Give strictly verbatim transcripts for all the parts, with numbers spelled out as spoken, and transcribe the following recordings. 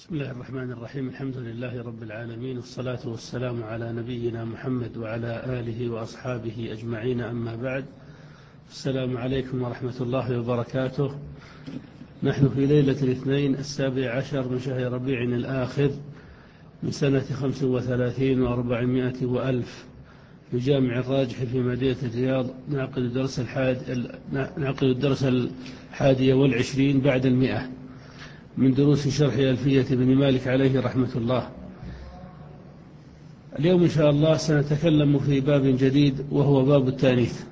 بسم الله الرحمن الرحيم. الحمد لله رب العالمين، والصلاة والسلام على نبينا محمد وعلى آله وأصحابه أجمعين، أما بعد. السلام عليكم ورحمة الله وبركاته. نحن في ليلة الاثنين السابع عشر من شهر ربيع الآخر من سنة خمس وثلاثين وأربعمائة وألف في جامع الراجح في مدينة الرياض. نعقد درس الحاد نعقد الدرس الحادي والعشرين بعد المئة من دروس شرح ألفية بن مالك عليه رحمة الله. اليوم إن شاء الله سنتكلم في باب جديد، وهو باب التانيث.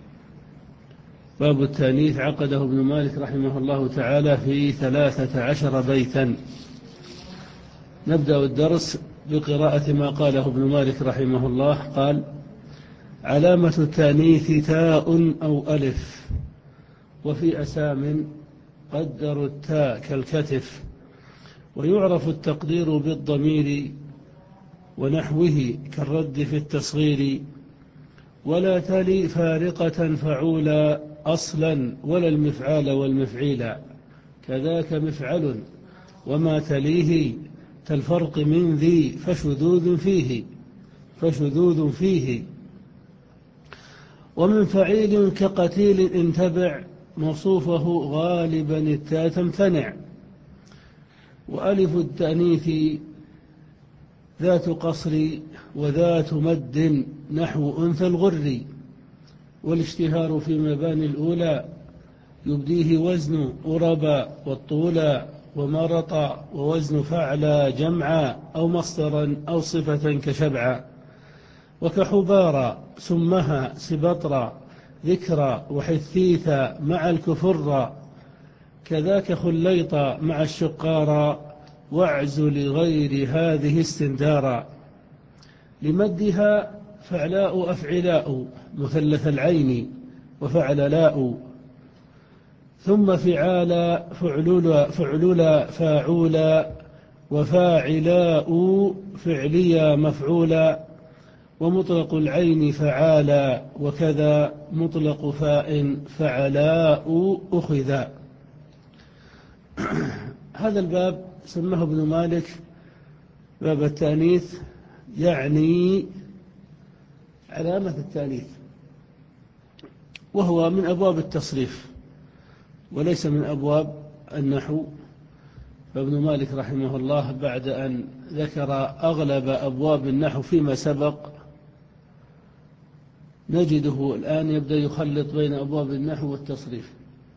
باب التانيث عقده ابن مالك رحمه الله تعالى في ثلاثة عشر بيتا. نبدأ الدرس بقراءة ما قاله ابن مالك رحمه الله. قال: علامة التانيث تاء أو ألف، وفي أسام قدروا التاء كالكتف، ويعرف التقدير بالضمير ونحوه كالرد في التصغير، ولا تلي فارقة فعولا أصلا ولا المفعال والمفعيلا، كذاك مفعل وما تليه كالفرق من ذي فشذوذ فيه فشذوذ فيه ومن فعيل كقتيل إن تبع موصوفه غالبا التاء تمتنع. وألف التأنيث ذات قصر وذات مد نحو أنثى الغر، والاشتهار في مباني الأولى يبديه وزن أربا والطولا ومرطا، ووزن فعلا جمعا أو مصدرا أو صفة كشبعا، وكحبارا سمها سبطرا ذكرى وحثيثا مع الكفر، كذاك خليطا مع الشقارا، واعز لغير هذه استندارا. لمدها فعلاء أفعلاء مثلث العين وفعللاء، ثم فعالا فعلولا فعلولا فاعولا وفاعلاء فعليا مفعولا، ومطلق العين فعالا، وكذا مطلق فاء فعلاء أخذا. هذا الباب سماه ابن مالك باب التانيث، يعني علامة التانيث، وهو من أبواب التصريف وليس من أبواب النحو. فابن مالك رحمه الله بعد أن ذكر أغلب أبواب النحو فيما سبق، نجده الآن يبدأ يخلط بين أبواب النحو والتصريف،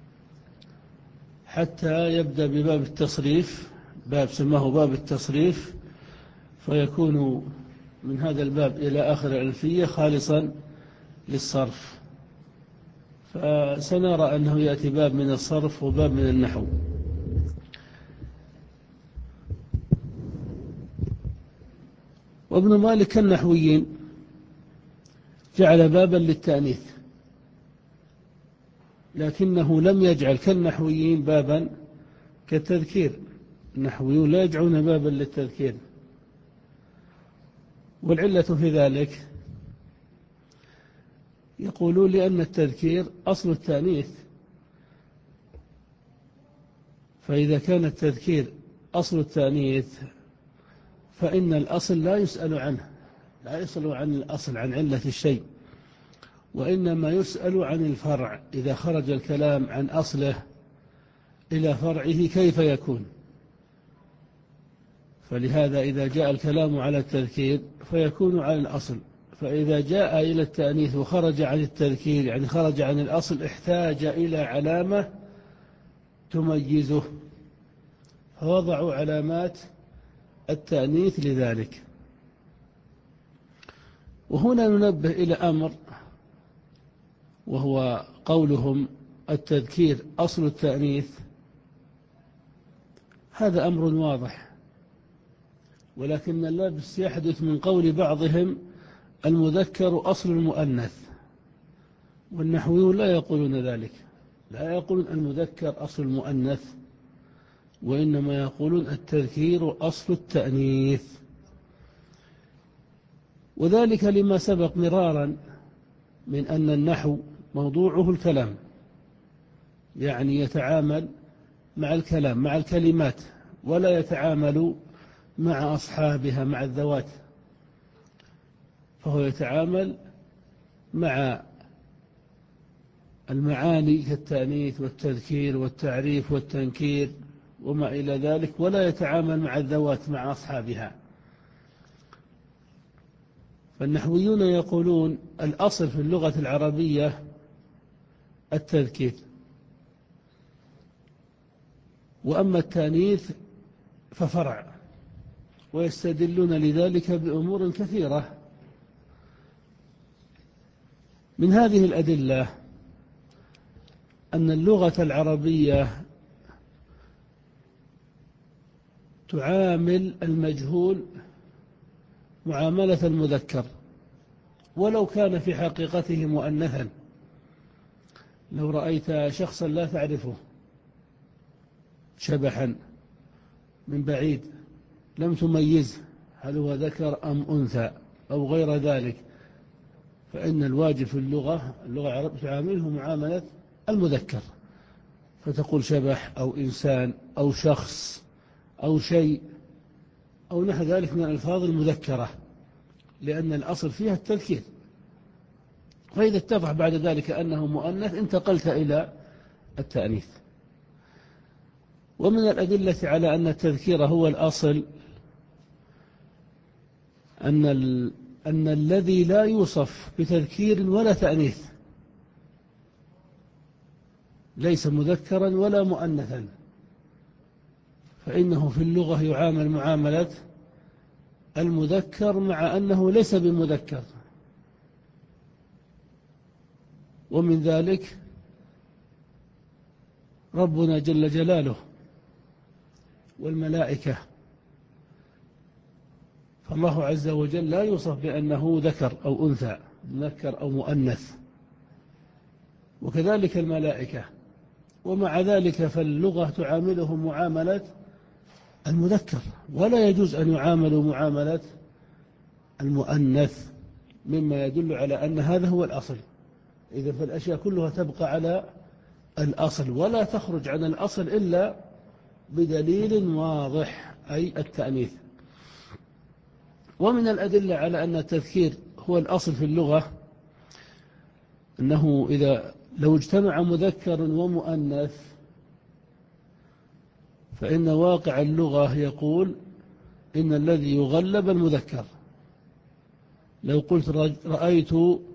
حتى يبدأ بباب التصريف، باب سماه باب التصريف، فيكون من هذا الباب إلى آخر الألفية خالصا للصرف. فسنرى أنه يأتي باب من الصرف وباب من النحو. وابن مالك كالنحويين جعل بابا للتأنيث، لكنه لم يجعل كالنحويين بابا كالتذكير. النحويون لا يجعلون بابا للتذكير، والعلة في ذلك يقولون لأن التذكير أصل التأنيث، فإذا كان التذكير أصل التأنيث فإن الأصل لا يسأل عنه، لا يسأل عن الأصل عن علة الشيء، وإنما يسأل عن الفرع. إذا خرج الكلام عن أصله إلى فرعه كيف يكون؟ فلهذا إذا جاء الكلام على التذكير فيكون على الأصل، فإذا جاء إلى التأنيث وخرج عن التذكير يعني خرج عن الأصل، احتاج إلى علامة تميزه، فوضعوا علامات التأنيث لذلك. وهنا ننبه إلى أمر، وهو قولهم التذكير أصل التأنيث. هذا أمر واضح، ولكن اللبس يحدث من قول بعضهم المذكر أصل المؤنث، والنحويون لا يقولون ذلك، لا يقولون المذكر أصل المؤنث، وإنما يقولون التذكير أصل التأنيث. وذلك لما سبق مرارا من أن النحو موضوعه الكلام، يعني يتعامل مع الكلام مع الكلمات ولا يتعامل مع أصحابها مع الذوات، فهو يتعامل مع المعاني كالتأنيث والتذكير والتعريف والتنكير وما إلى ذلك، ولا يتعامل مع الذوات مع أصحابها. فالنحويون يقولون الأصل في اللغة العربية التذكير، وأما التأنيث ففرع، ويستدلون لذلك بأمور كثيرة. من هذه الأدلة أن اللغة العربية تعامل المجهول معاملة المذكر ولو كان في حقيقته مؤنثا. لو رأيت شخصا لا تعرفه شبحا من بعيد لم تميزه هل هو ذكر أم أنثى أو غير ذلك، فإن الواجب في اللغة اللغة العربية تعامله معاملة المذكر، فتقول شبح أو إنسان أو شخص أو شيء أو نحو ذلك من الألفاظ المذكرة، لأن الأصل فيها التذكير. فإذا اتضح بعد ذلك أنه مؤنث انتقلت إلى التأنيث. ومن الأدلة على أن التذكير هو الأصل أن, أن الذي لا يوصف بتذكير ولا تأنيث ليس مذكرا ولا مؤنثا، فإنه في اللغة يعامل معاملة المذكر مع أنه ليس بمذكر. ومن ذلك ربنا جل جلاله والملائكة، فالله عز وجل لا يوصف بأنه ذكر أو أنثى مذكر أو مؤنث، وكذلك الملائكة، ومع ذلك فاللغة تعامله معاملة المذكر، ولا يجوز أن يعاملوا معاملة المؤنث، مما يدل على أن هذا هو الأصل. إذا فالأشياء كلها تبقى على الأصل ولا تخرج عن الأصل إلا بدليل واضح، أي التأنيث. ومن الأدلة على أن التذكير هو الأصل في اللغة أنه إذا لو اجتمع مذكر ومؤنث فإن واقع اللغة يقول إن الذي يغلب المذكر. لو قلت رأيت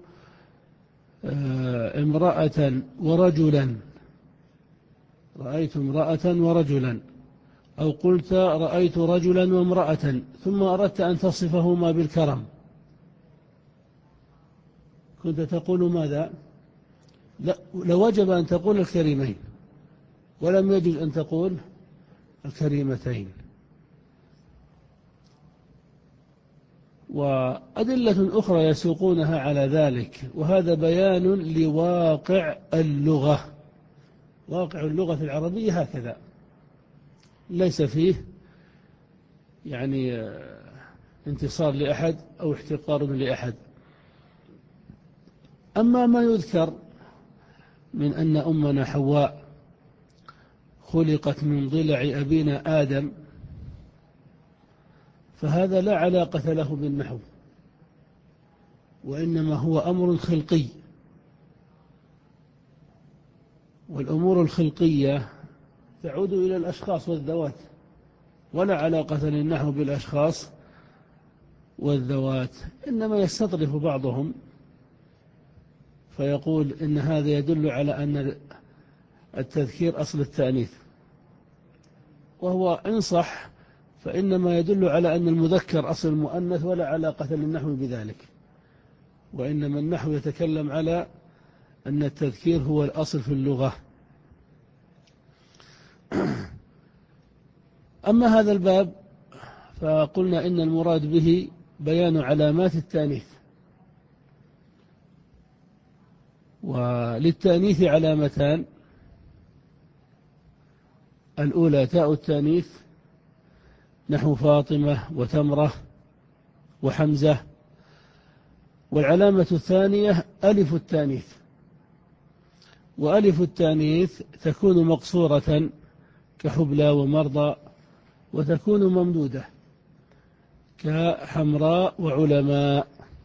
امرأة ورجلا، رأيت امرأة ورجلا، أو قلت رأيت رجلا وامرأة، ثم أردت أن تصفهما بالكرم، كنت تقول ماذا؟ لا، لوجب أن تقول الكريمين، ولم يجوز أن تقول الكريمتين. وأدلة أخرى يسوقونها على ذلك، وهذا بيان لواقع اللغة. واقع اللغة العربية هكذا، ليس فيه يعني انتصار لأحد أو احتقار لأحد. أما ما يذكر من أن أمنا حواء خلقت من ضلع أبينا آدم، فهذا لا علاقة له بالنحو، وإنما هو أمر خلقي، والأمور الخلقية تعود إلى الأشخاص والذوات، ولا علاقة للنحو بالأشخاص والذوات. إنما يستطرف بعضهم فيقول إن هذا يدل على أن التذكير أصل التأنيث، وهو إن صح فإنما يدل على أن المذكر أصل المؤنث، ولا علاقة للنحو بذلك، وإنما النحو يتكلم على أن التذكير هو الأصل في اللغة. أما هذا الباب فقلنا إن المراد به بيان علامات التأنيث، وللتأنيث علامتان: الأولى تاء التأنيث نحو فاطمة وتمرة وحمزة، والعلامة الثانية ألف التأنيث، وألف التأنيث تكون مقصورة كحبلى ومرضى وتكون ممدودة كحمراء وعلماء.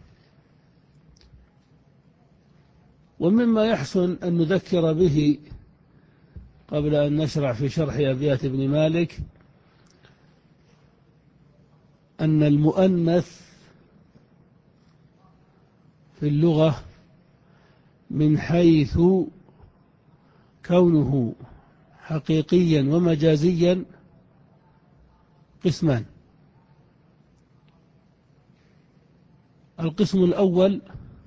ومما يحسن أن نذكر به قبل أن نشرع في شرح أبيات ابن مالك أن المؤنث في اللغة من حيث كونه حقيقيا ومجازيا قسمان. القسم الأول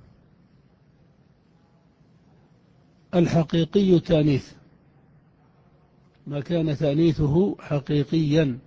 الحقيقي تانيث، ما كان تانيثه حقيقيا،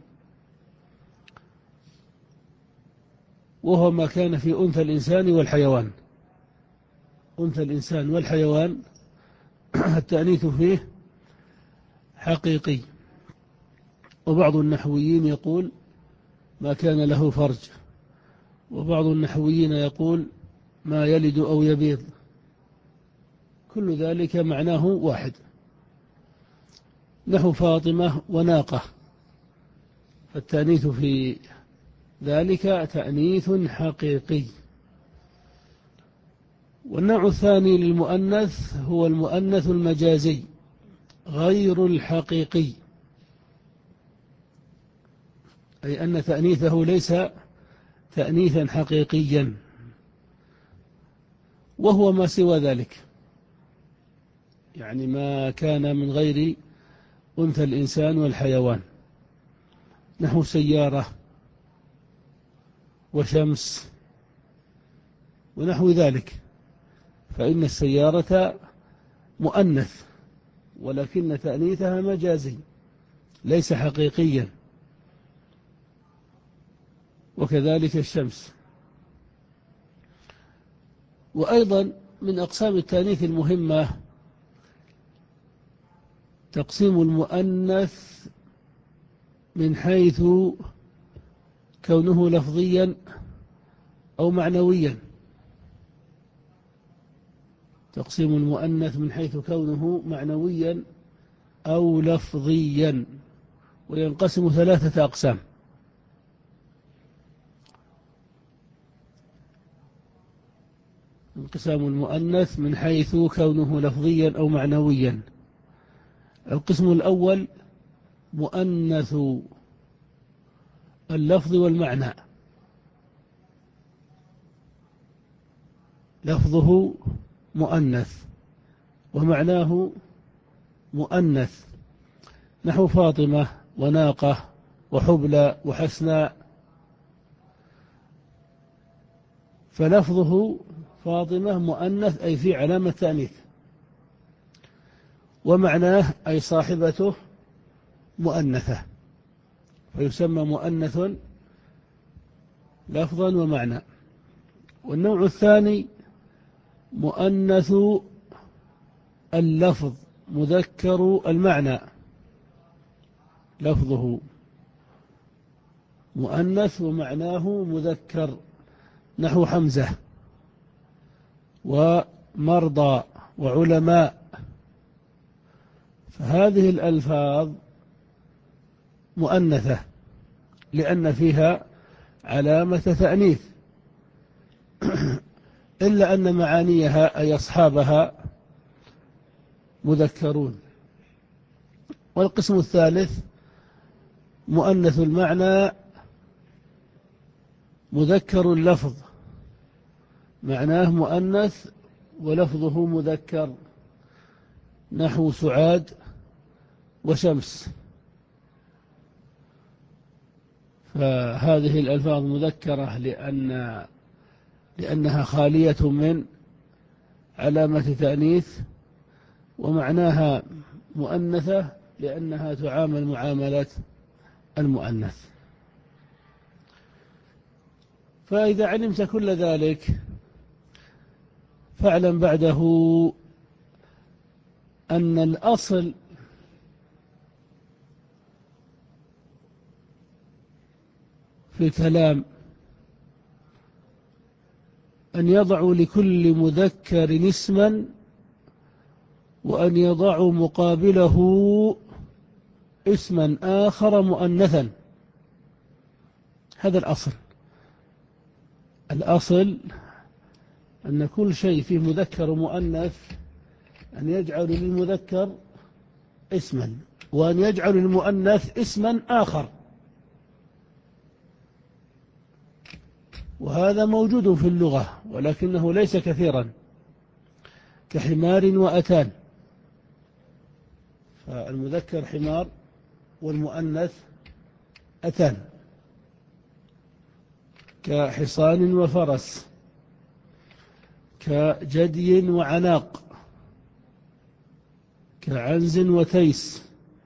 وهو ما كان في أنثى الإنسان والحيوان. أنثى الإنسان والحيوان التأنيث فيه حقيقي. وبعض النحويين يقول ما كان له فرج، وبعض النحويين يقول ما يلد أو يبيض، كل ذلك معناه واحد. نحو فاطمة وناقة، فالتأنيث في ذلك تأنيث حقيقي. والنوع الثاني للمؤنث هو المؤنث المجازي غير الحقيقي، أي أن تأنيثه ليس تأنيثا حقيقيا، وهو ما سوى ذلك، يعني ما كان من غير أنثى الإنسان والحيوان، نحو سيارة وشمس ونحو ذلك، فإن السيارة مؤنث ولكن تأنيثها مجازي ليس حقيقيا، وكذلك الشمس. وأيضا من أقسام التأنيث المهمة تقسيم المؤنث من حيث كونه لفظيا أو معنويا. تقسيم المؤنث من حيث كونه معنويا أو لفظيا، وينقسم ثلاثة أقسام. انقسام المؤنث من حيث كونه لفظيا أو معنويا. القسم الأول مؤنث اللفظ والمعنى، لفظه مؤنث ومعناه مؤنث، نحو فاطمة وناقة وحبلى وحسناء، فلفظه فاطمة مؤنث أي في علامة تأنيث، ومعناه أي صاحبته مؤنثة، فيسمى مؤنث لفظا ومعنى. والنوع الثاني مؤنث اللفظ مذكر المعنى، لفظه مؤنث ومعناه مذكر، نحو حمزة ومرضى وعلماء، فهذه الألفاظ مؤنثة لأن فيها علامة تأنيث، إلا أن معانيها أي أصحابها مذكرون. والقسم الثالث مؤنث المعنى مذكر اللفظ، معناه مؤنث ولفظه مذكر، نحو سعاد وشمس، فهذه الألفاظ مذكرة لأن لأنها خالية من علامة تأنيث، ومعناها مؤنثة لأنها تعامل معاملة المؤنث. فإذا علمت كل ذلك فاعلم بعده أن الأصل في الكلام أن يضعوا لكل مذكر اسما، وأن يضعوا مقابله اسما آخر مؤنثا، هذا الأصل. الأصل أن كل شيء فيه مذكر ومؤنث أن يجعل للمذكر اسما وأن يجعل للمؤنث اسما آخر، وهذا موجود في اللغة ولكنه ليس كثيرا، كحمار وأتان، فالمذكر حمار والمؤنث أتان، كحصان وفرس، كجدي وعناق، كعنز وتيس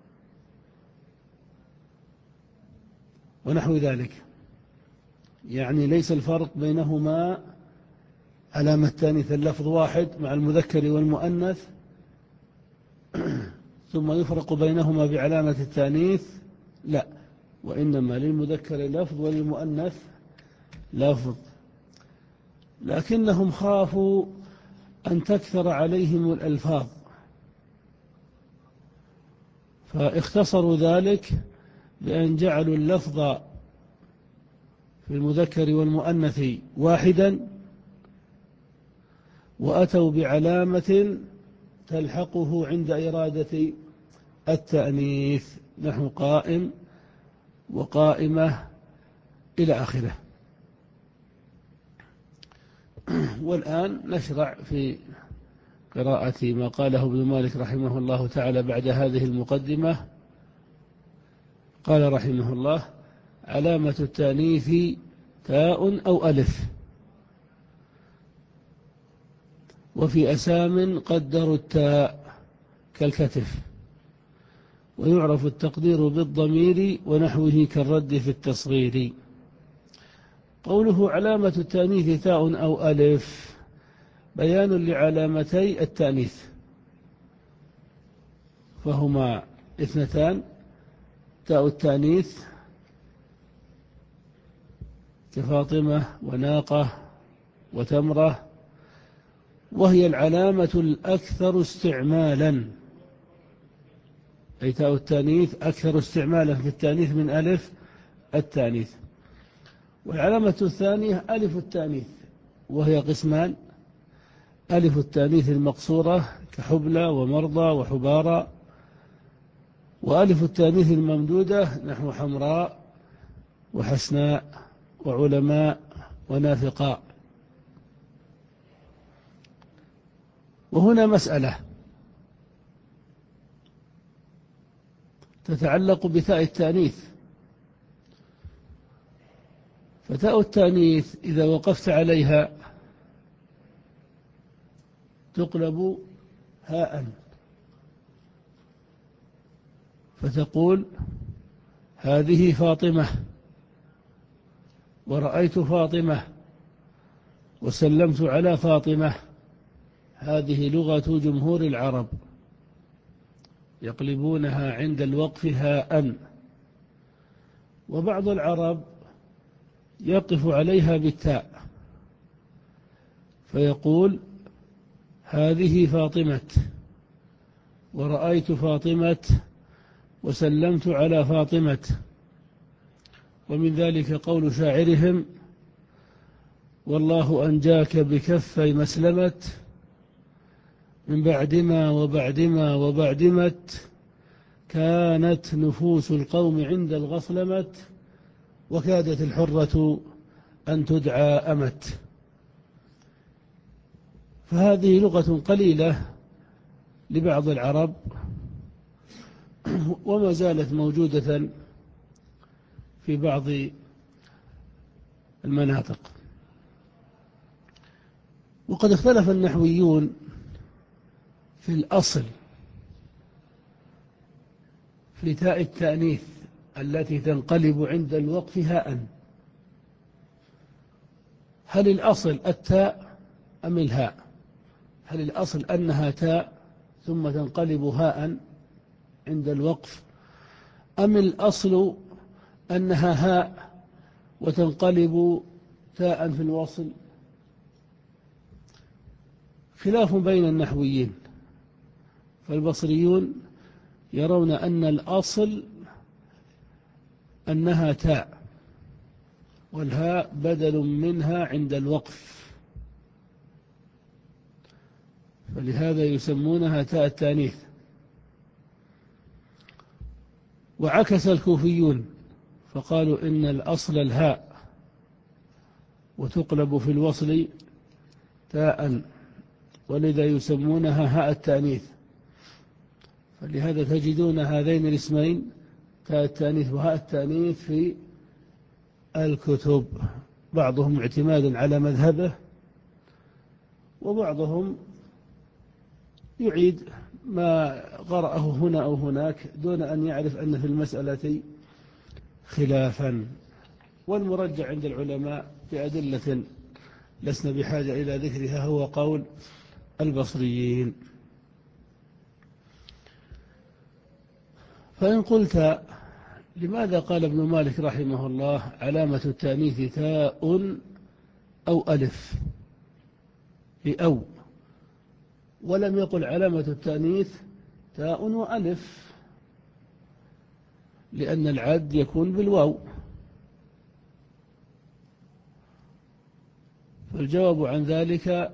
ونحو ذلك. يعني ليس الفرق بينهما علامة تانيث، اللفظ واحد مع المذكر والمؤنث ثم يفرق بينهما بعلامة التانيث، لا، وإنما للمذكر لفظ وللمؤنث لفظ، لكنهم خافوا أن تكثر عليهم الألفاظ فاختصروا ذلك بأن جعلوا اللفظ في المذكر والمؤنث واحدا، وأتوا بعلامة تلحقه عند إرادة التأنيث، نحو قائم وقائمة إلى آخره. والآن نشرع في قراءة ما قاله ابن مالك رحمه الله تعالى بعد هذه المقدمة. قال رحمه الله: علامة التأنيث تاء أو ألف، وفي أسام قدروا التاء كالكتف، ويعرف التقدير بالضمير ونحوه كالرد في التصغير. قوله علامة التأنيث تاء أو ألف بيان لعلامتي التأنيث، فهما اثنتان: تاء التأنيث كفاطمة وناقة وتمرة، وهي العلامة الأكثر استعمالا، أي تاء التأنيث أكثر استعمالا في التأنيث من ألف التأنيث. والعلامة الثانية ألف التأنيث، وهي قسمان: ألف التأنيث المقصورة كحبلى ومرضى وحبارى، وألف التأنيث الممدودة نحو حمراء وحسناء وعلماء ونافقاء. وهنا مسألة تتعلق بتاء التأنيث، فتاء التأنيث إذا وقفت عليها تقلب هاء، فتقول: هذه فاطمة، ورأيت فاطمة، وسلمت على فاطمة. هذه لغة جمهور العرب، يقلبونها عند الوقف هاء. وبعض العرب يقف عليها بالتاء فيقول: هذه فاطمة، ورأيت فاطمة، وسلمت على فاطمة. ومن ذلك قول شاعرهم: والله أنجاك بكفي مسلمة، من بعدما وبعدما وبعدمت، كانت نفوس القوم عند الغصلمة، وكادت الحرة أن تدعى أمت. فهذه لغة قليلة لبعض العرب، وما زالت موجودة في بعض المناطق. وقد اختلف النحويون في الأصل في تاء التأنيث التي تنقلب عند الوقف هاء، هل الأصل التاء أم الهاء؟ هل الأصل أنها تاء ثم تنقلب هاء عند الوقف، أم الأصل أنها هاء وتنقلب تاء في الوصل؟ خلاف بين النحويين، فالبصريون يرون أن الأصل أنها تاء، والهاء بدل منها عند الوقف، فلهذا يسمونها تاء التانيث. وعكس الكوفيون فقالوا إن الأصل الهاء وتقلب في الوصل تاء، ولذا يسمونها هاء التانيث. فلهذا تجدون هذين الاسمين تاء التانيث وهاء التانيث في الكتب، بعضهم اعتمادا على مذهبه، وبعضهم يعيد ما قرأه هنا أو هناك دون أن يعرف أن في المسألة خلافا. والمرجع عند العلماء بأدلة لسنا بحاجة إلى ذكرها هو قول البصريين. فإن قلت لماذا قال ابن مالك رحمه الله علامة التأنيث تاء أو ألف في أو، ولم يقل علامة التأنيث تاء وألف؟ لأن العد يكون بالواو. فالجواب عن ذلك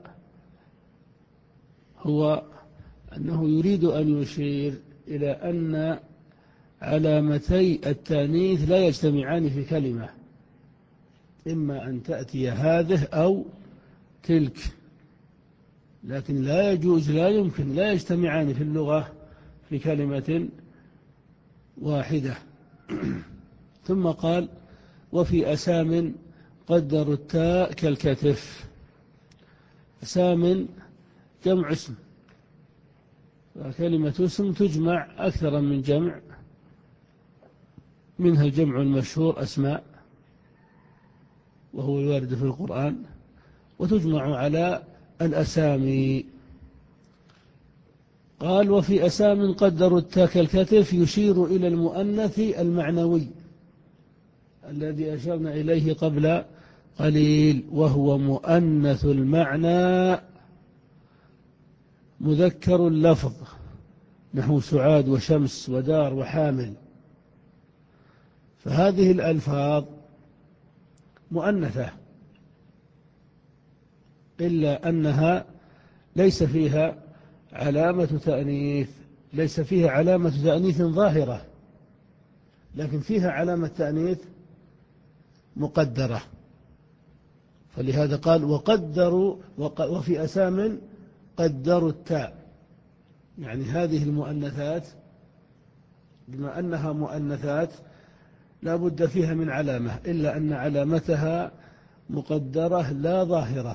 هو أنه يريد أن يشير إلى أن علامتي التأنيث لا يجتمعان في كلمة، إما أن تأتي هذه أو تلك، لكن لا يجوز لا يمكن لا يجتمعان في اللغة في كلمة واحدة. ثم قال وفي أسام قدروا التاء كالكتف. أسام جمع اسم، وكلمة اسم تجمع أكثر من جمع، منها الجمع المشهور أسماء وهو الوارد في القرآن، وتجمع على الأسامي. قال وفي أسام قدروا التاء كالكتف يشير إلى المؤنث المعنوي الذي أشرنا إليه قبل قليل، وهو مؤنث المعنى مذكر اللفظ، نحو سعاد وشمس ودار وحامل. فهذه الألفاظ مؤنثة، إلا أنها ليس فيها علامة تأنيث، ليس فيها علامة تأنيث ظاهرة، لكن فيها علامة تأنيث مقدرة. فلهذا قال وقدروا وفي أسام قدروا التاء، يعني هذه المؤنثات بما أنها مؤنثات لا بد فيها من علامة، إلا أن علامتها مقدرة لا ظاهرة.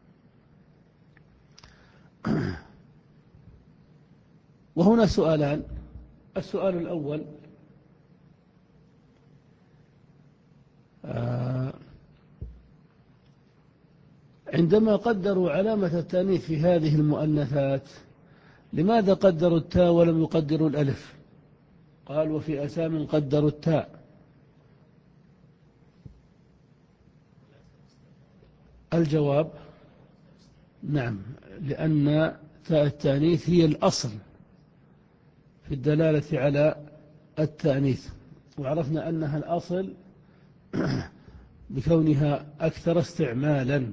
وهنا سؤالان. السؤال الأول عندما قدروا علامة التأنيث في هذه المؤنثات لماذا قدروا التاء ولم يقدروا الألف؟ قال وفي أسام قدروا التاء. الجواب نعم، لأن تاء التأنيث هي الأصل في الدلالة على التأنيث، وعرفنا أنها الأصل بكونها أكثر استعمالا،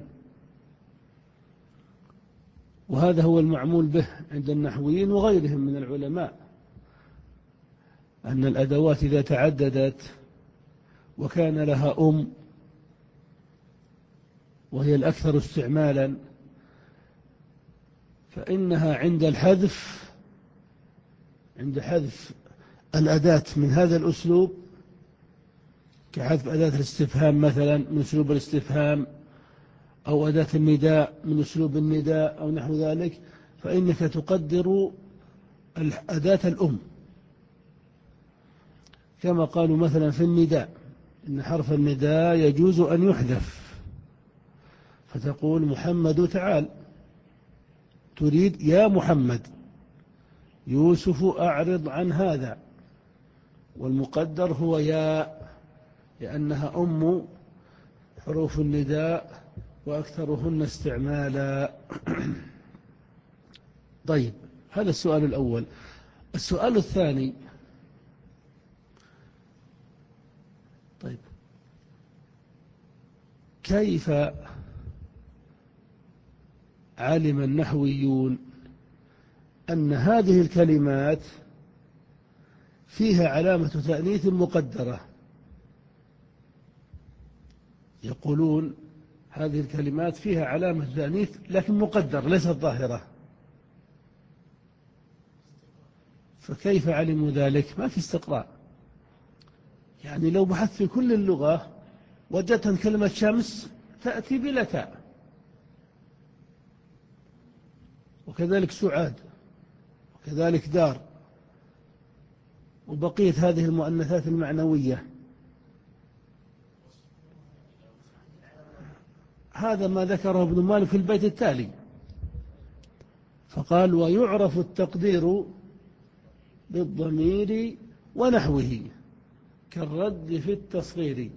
وهذا هو المعمول به عند النحويين وغيرهم من العلماء، أن الأدوات إذا تعددت وكان لها أم وهي الأكثر استعمالا فإنها عند الحذف عند حذف الأداة من هذا الأسلوب، كحذف أداة الاستفهام مثلا من أسلوب الاستفهام، أو أداة النداء من أسلوب النداء أو نحو ذلك، فإنك تقدر أداة الأم، كما قالوا مثلا في النداء إن حرف النداء يجوز أن يحذف، فتقول محمد تعال، تريد يا محمد، يوسف أعرض عن هذا، والمقدر هو يا، لأنها أم حروف النداء وأكثرهن استعمالا. طيب، هذا السؤال الأول. السؤال الثاني، طيب كيف علم النحويون أن هذه الكلمات فيها علامة تأنيث مقدرة؟ يقولون هذه الكلمات فيها علامة تأنيث لكن مقدر ليست ظاهرة، فكيف علموا ذلك؟ ما في استقراء. يعني لو بحثت في كل اللغة وجدت أن كلمة شمس تأتي بلا تاء، وكذلك سعاد، وكذلك دار، وبقية هذه المؤنثات المعنوية. هذا ما ذكره ابن مالك في البيت التالي، فقال: ويعرف التقدير بالضمير ونحوه كالرد في التصغير.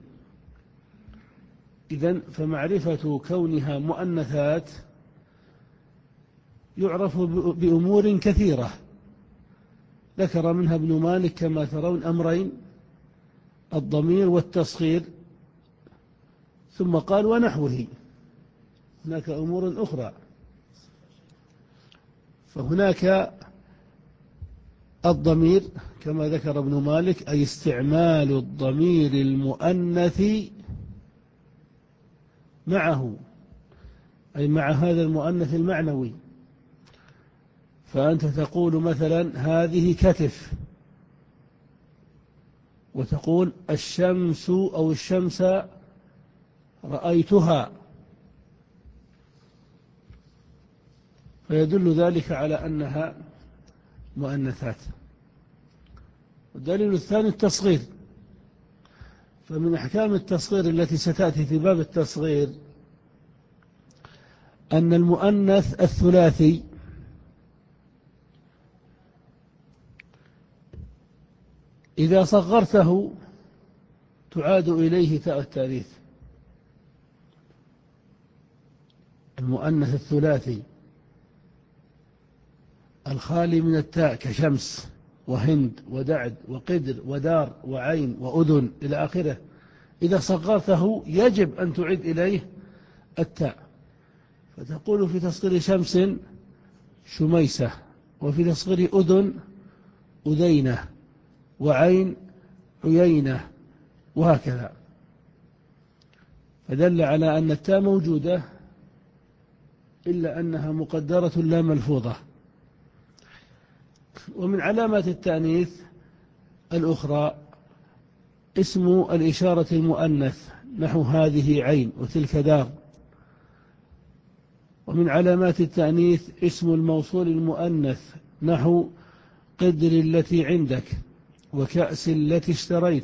إذن فمعرفة كونها مؤنثات يعرف بأمور كثيرة، ذكر منها ابن مالك كما ترون أمرين: الضمير والتصغير، ثم قال ونحوه، هناك أمور أخرى. فهناك الضمير كما ذكر ابن مالك، أي استعمال الضمير المؤنث معه، أي مع هذا المؤنث المعنوي. فأنت تقول مثلا هذه كتف، وتقول الشمس أو الشمس رأيتها، فيدل ذلك على أنها مؤنثات. والدليل الثاني التصغير، فمن أحكام التصغير التي ستأتي في باب التصغير أن المؤنث الثلاثي إذا صغرته تعاد إليه تاء التأنيث. المؤنث الثلاثي الخالي من التاء كشمس وهند ودعد وقدر ودار وعين وأذن إلى آخره، إذا صغرته يجب أن تعيد إليه التاء، فتقول في تصغير شمس شميسة، وفي تصغير أذن أذينة، وعين عيينة، وهكذا. فدل على أن التاء موجودة إلا أنها مقدرة لا ملفوظة. ومن علامات التأنيث الأخرى اسم الإشارة المؤنث، نحو هذه عين وتلك دار. ومن علامات التأنيث اسم الموصول المؤنث، نحو قدر التي عندك وكأس التي اشتريت.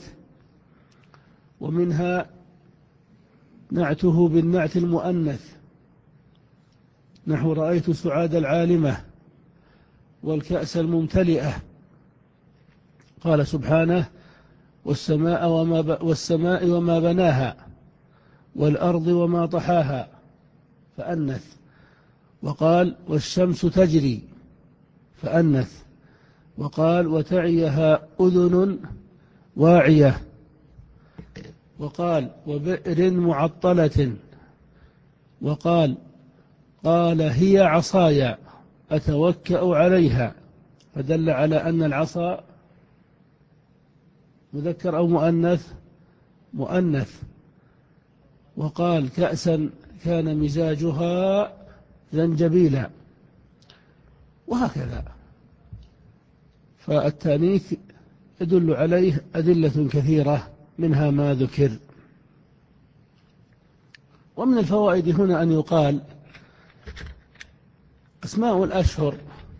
ومنها نعته بالنعت المؤنث، نحو رأيت سعاد العالمة والكأس الممتلئة. قال سبحانه: والسماء وما, ب... والسماء وما بناها والأرض وما طحاها، فأنث. وقال: والشمس تجري، فأنث. وقال: وتعيها أذن واعية. وقال: وبئر معطلة. وقال: قال هي عصاي أتوكأ عليها، فدل على أن العصا مذكر أو مؤنث؟ مؤنث. وقال: كأسا كان مزاجها زنجبيلا، وهكذا. فالتأنيث يدل عليه أدلة كثيرة، منها ما ذكر. ومن الفوائد هنا أن يقال: أسماء الأشهر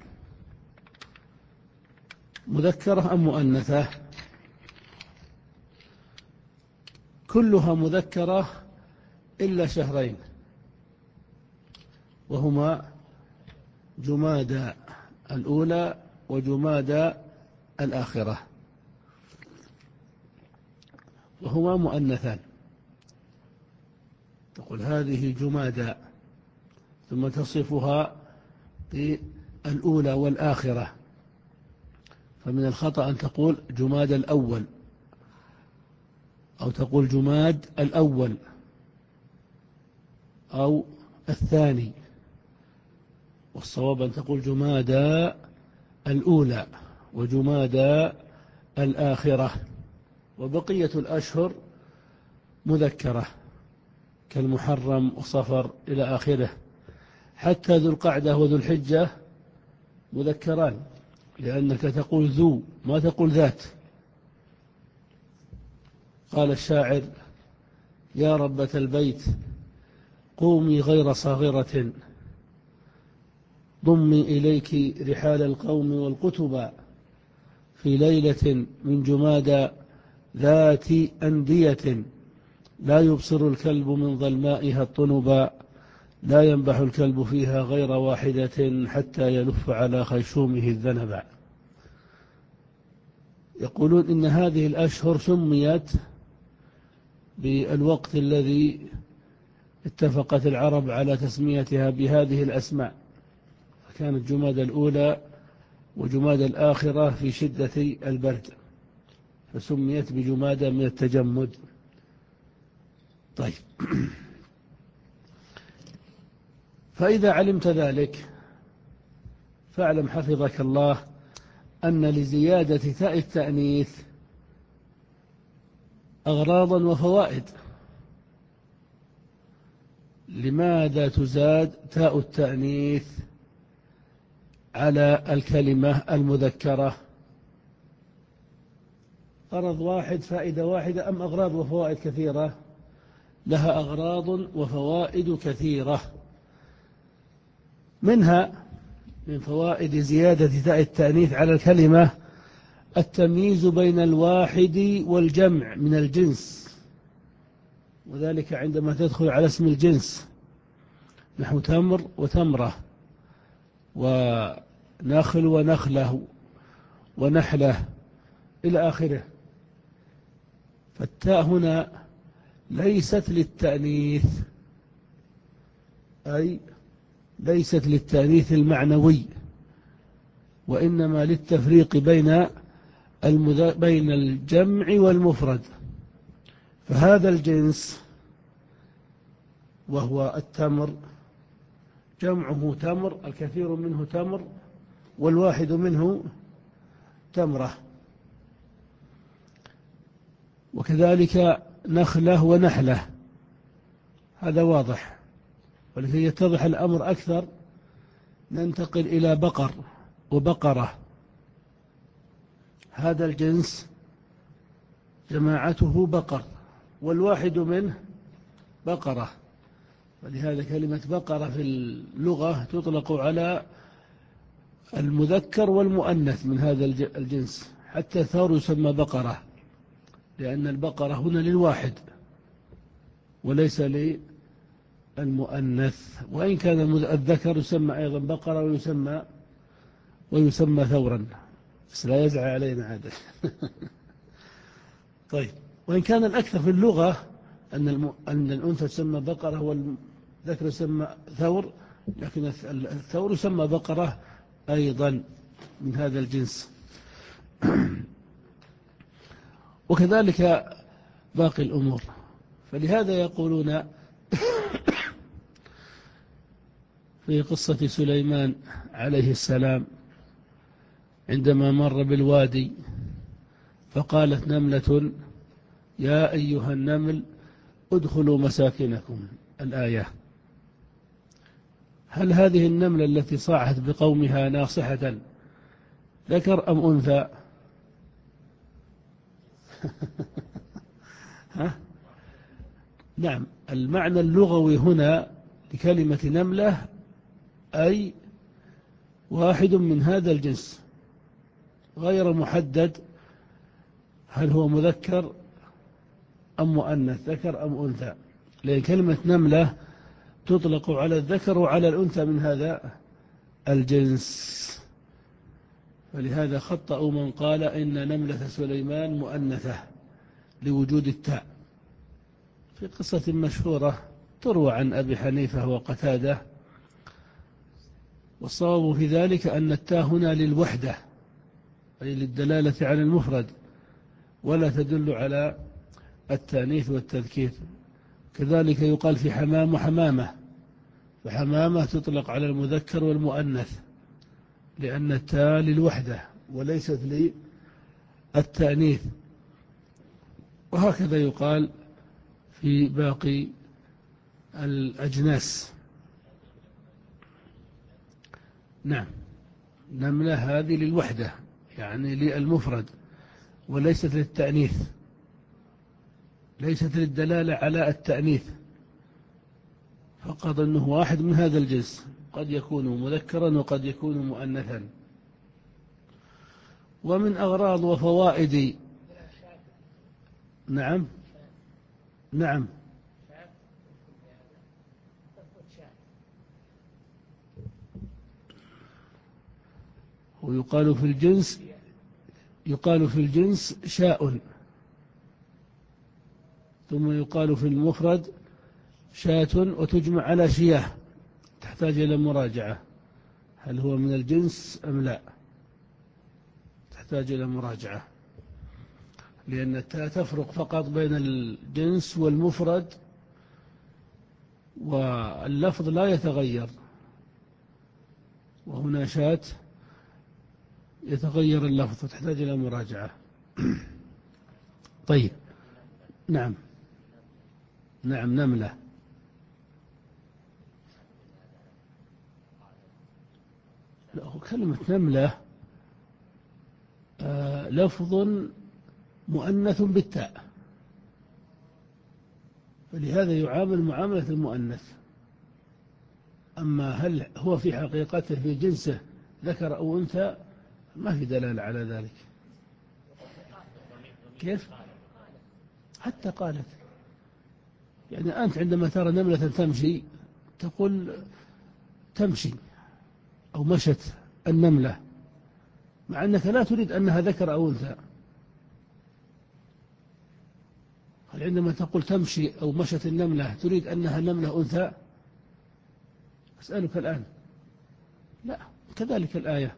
مذكرة أم مؤنثة؟ كلها مذكرة إلا شهرين، وهما جمادى الأولى وجمادى الآخرة، وهما مؤنثان. تقول هذه جمادى، ثم تصفها بالأولى والآخرة. فمن الخطأ أن تقول جماد الأول، أو تقول جماد الأول، أو الثاني، والصواب أن تقول جمادى الأولى وجمادى الآخرة. وبقية الأشهر مذكرة كالمحرم وصفر إلى آخره، حتى ذو القعدة وذو الحجة مذكران، لأنك تقول ذو ما تقول ذات. قال الشاعر: يا ربة البيت قومي غير صاغرة، ضمي إليك رحال القوم والقتبا، في ليلة من جمادى ذات أندية، لا يبصر الكلب من ظلمائها الطنبا، لا ينبح الكلب فيها غير واحدة، حتى يلف على خيشومه الذنبا. يقولون إن هذه الأشهر سميت بالوقت الذي اتفقت العرب على تسميتها بهذه الأسماء، فكانت جمادى الأولى وجمادى الآخرة في شدة البرد، فسميت بجمادى من التجمد. طيب، فإذا علمت ذلك فاعلم حفظك الله أن لزيادة تاء التأنيث أغراضا وفوائد. لماذا تزاد تاء التأنيث على الكلمة المذكرة؟ غرض واحد، فائدة واحدة، أم أغراض وفوائد كثيرة؟ لها أغراض وفوائد كثيرة. منها من فوائد زيادة تاء التأنيث على الكلمة التمييز بين الواحد والجمع من الجنس، وذلك عندما تدخل على اسم الجنس، نحو تمر وتمرة ونخل ونخله ونحله إلى آخره. فالتاء هنا ليست للتأنيث، أي ليست للتأنيث المعنوي، وإنما للتفريق بين المذ... بين الجمع والمفرد. فهذا الجنس وهو التمر جمعه تمر، الكثير منه تمر، والواحد منه تمرة. وكذلك نخله ونحله، هذا واضح. ولكي يتضح الأمر أكثر ننتقل إلى بقر وبقرة. هذا الجنس جماعته بقر، والواحد منه بقرة، ولهذا كلمة بقرة في اللغة تطلق على المذكر والمؤنث من هذا الجنس. حتى الثور يسمى بقرة، لأن البقرة هنا للواحد وليس للمؤنث، وإن كان الذكر يسمى أيضا بقرة ويسمى ويسمى ثورا، بس لا يزعل علينا هذا. طيب، وإن كان الأكثر في اللغة أن الم... أن الأنثى تسمى بقرة والذكر يسمى ثور، لكن الثور يسمى بقرة أيضا من هذا الجنس. وكذلك باقي الأمور. فلهذا يقولون في قصة سليمان عليه السلام عندما مر بالوادي فقالت نملة يا أيها النمل ادخلوا مساكنكم، الآية. هل هذه النملة التي صاحت بقومها ناصحة ذكر أم أنثى؟ ها؟ نعم، المعنى اللغوي هنا لكلمة نملة أي واحد من هذا الجنس، غير محدد هل هو مذكر أم مؤنث، ذكر أم أنثى، لأن كلمة نملة تطلق على الذكر وعلى الأنثى من هذا الجنس. فلهذا خطأوا من قال إن نملة سليمان مؤنثة لوجود التاء، في قصة مشهورة تروى عن أبي حنيفة وقتادة، والصواب في ذلك أن التاء هنا للوحدة أي للدلالة على المفرد، ولا تدل على التأنيث والتذكير. كذلك يقال في حمام وحمامة، فحمامة تطلق على المذكر والمؤنث لأن التاء للوحدة وليست للتأنيث. وهكذا يقال في باقي الأجناس. نعم، نملة هذه للوحدة يعني للمفرد وليست للتأنيث، ليست للدلالة على التأنيث، فقط أنه واحد من هذا الجنس، قد يكون مذكرا وقد يكون مؤنثا. ومن أغراض وفوائد. نعم نعم ويقال في الجنس يقال في الجنس شاء، ثم يقال في المفرد شاة، وتجمع على شياه، تحتاج إلى مراجعة، هل هو من الجنس أم لا، تحتاج إلى مراجعة، لأن التاء تفرق فقط بين الجنس والمفرد، واللفظ لا يتغير، وهنا شاة يتغير اللفظ، تحتاج إلى مراجعة. طيب. نعم نعم نملة. كلمة نملة آه لفظ مؤنث بالتاء، فلهذا يعامل معاملة المؤنث. أما هل هو في حقيقته في جنسه ذكر أو أنثى ما في دلالة على ذلك. كيف؟ حتى قالت، يعني أنت عندما ترى نملة تمشي تقول تمشي أو مشت النملة، مع أنك لا تريد أنها ذكر أو أنثى. هل عندما تقول تمشي أو مشت النملة تريد أنها نملة أنثى؟ أسألك الآن. لا، كذلك الآية.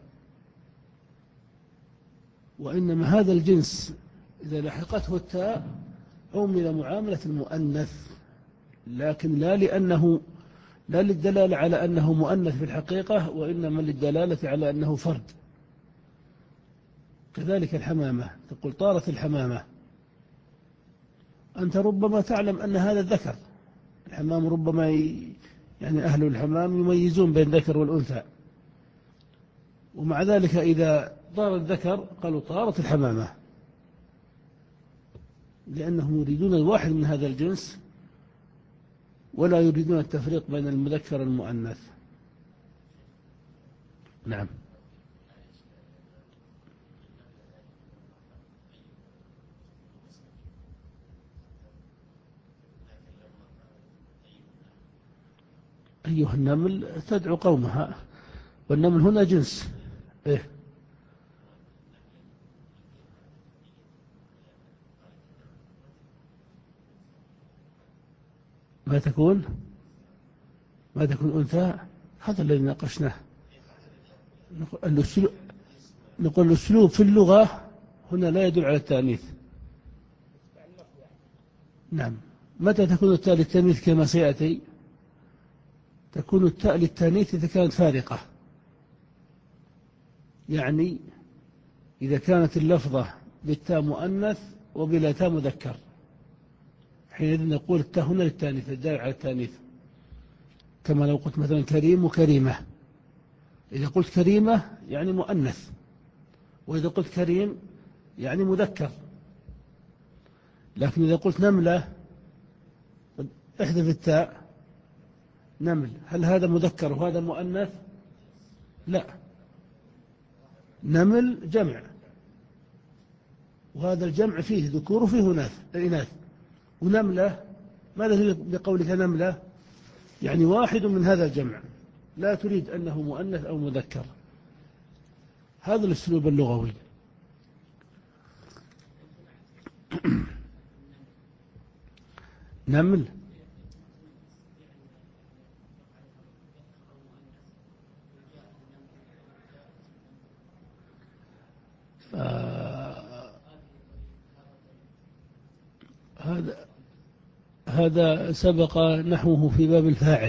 وإنما هذا الجنس إذا لحقته التاء عمل معاملة المؤنث، لكن لا لأنه لا للدلالة على أنه مؤنث في الحقيقة، وإنما للدلالة على أنه فرد. كذلك الحمامة، تقول طارت الحمامة، أنت ربما تعلم أن هذا الذكر، الحمام ربما ي... يعني أهل الحمام يميزون بين الذكر والأنثى، ومع ذلك إذا طار الذكر قالوا طارت الحمامة، لأنهم يريدون الواحد من هذا الجنس ولا يريدون التفريق بين المذكر والمؤنث. نعم. أيها النمل تدعو قومها، والنمل هنا جنس. إيه؟ ما تكون ما تكون أنثى، هذا الذي ناقشناه. نقول الأسلوب في اللغة هنا لا يدل على التأنيث. نعم. متى تكون التاء للتأنيث كما سيأتي؟ تكون التاء للتأنيث إذا كانت فارقة، يعني إذا كانت اللفظة بالتاء مؤنث وبلا تاء مذكر، حينئذ نقول التاء هنا للتأنيث، الدال على التأنيث، كما لو قلت مثلا كريم وكريمة. إذا قلت كريمة يعني مؤنث، وإذا قلت كريم يعني مذكر. لكن إذا قلت نملة احذف التاء، نمل، هل هذا مذكر وهذا مؤنث؟ لا، نمل جمع، وهذا الجمع فيه ذكور وفيه إناث. ونملة ماذا بقولك نملة؟ يعني واحد من هذا الجمع، لا تريد أنه مؤنث أو مذكر. هذا الأسلوب اللغوي. نمل آه هذا وهذا سبق نحوه في باب الفاعل.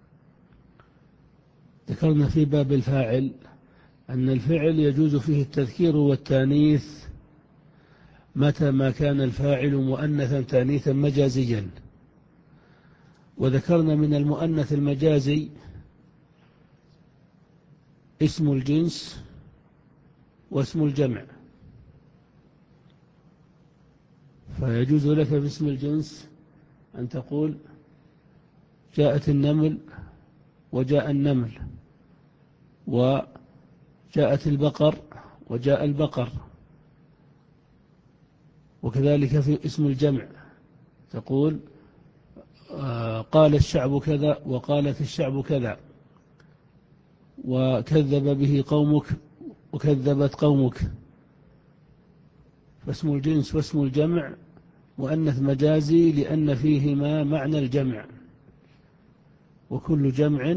ذكرنا في باب الفاعل أن الفعل يجوز فيه التذكير والتانيث متى ما كان الفاعل مؤنثا تانيثا مجازيا. وذكرنا من المؤنث المجازي اسم الجنس واسم الجمع. فيجوز لك في اسم الجنس أن تقول جاءت النمل وجاء النمل، وجاءت البقر وجاء البقر. وكذلك في اسم الجمع تقول قال الشعب كذا وقالت الشعب كذا، وكذب به قومك وكذبت قومك. فاسم الجنس واسم الجمع مؤنث مجازي لأن فيهما معنى الجمع، وكل جمع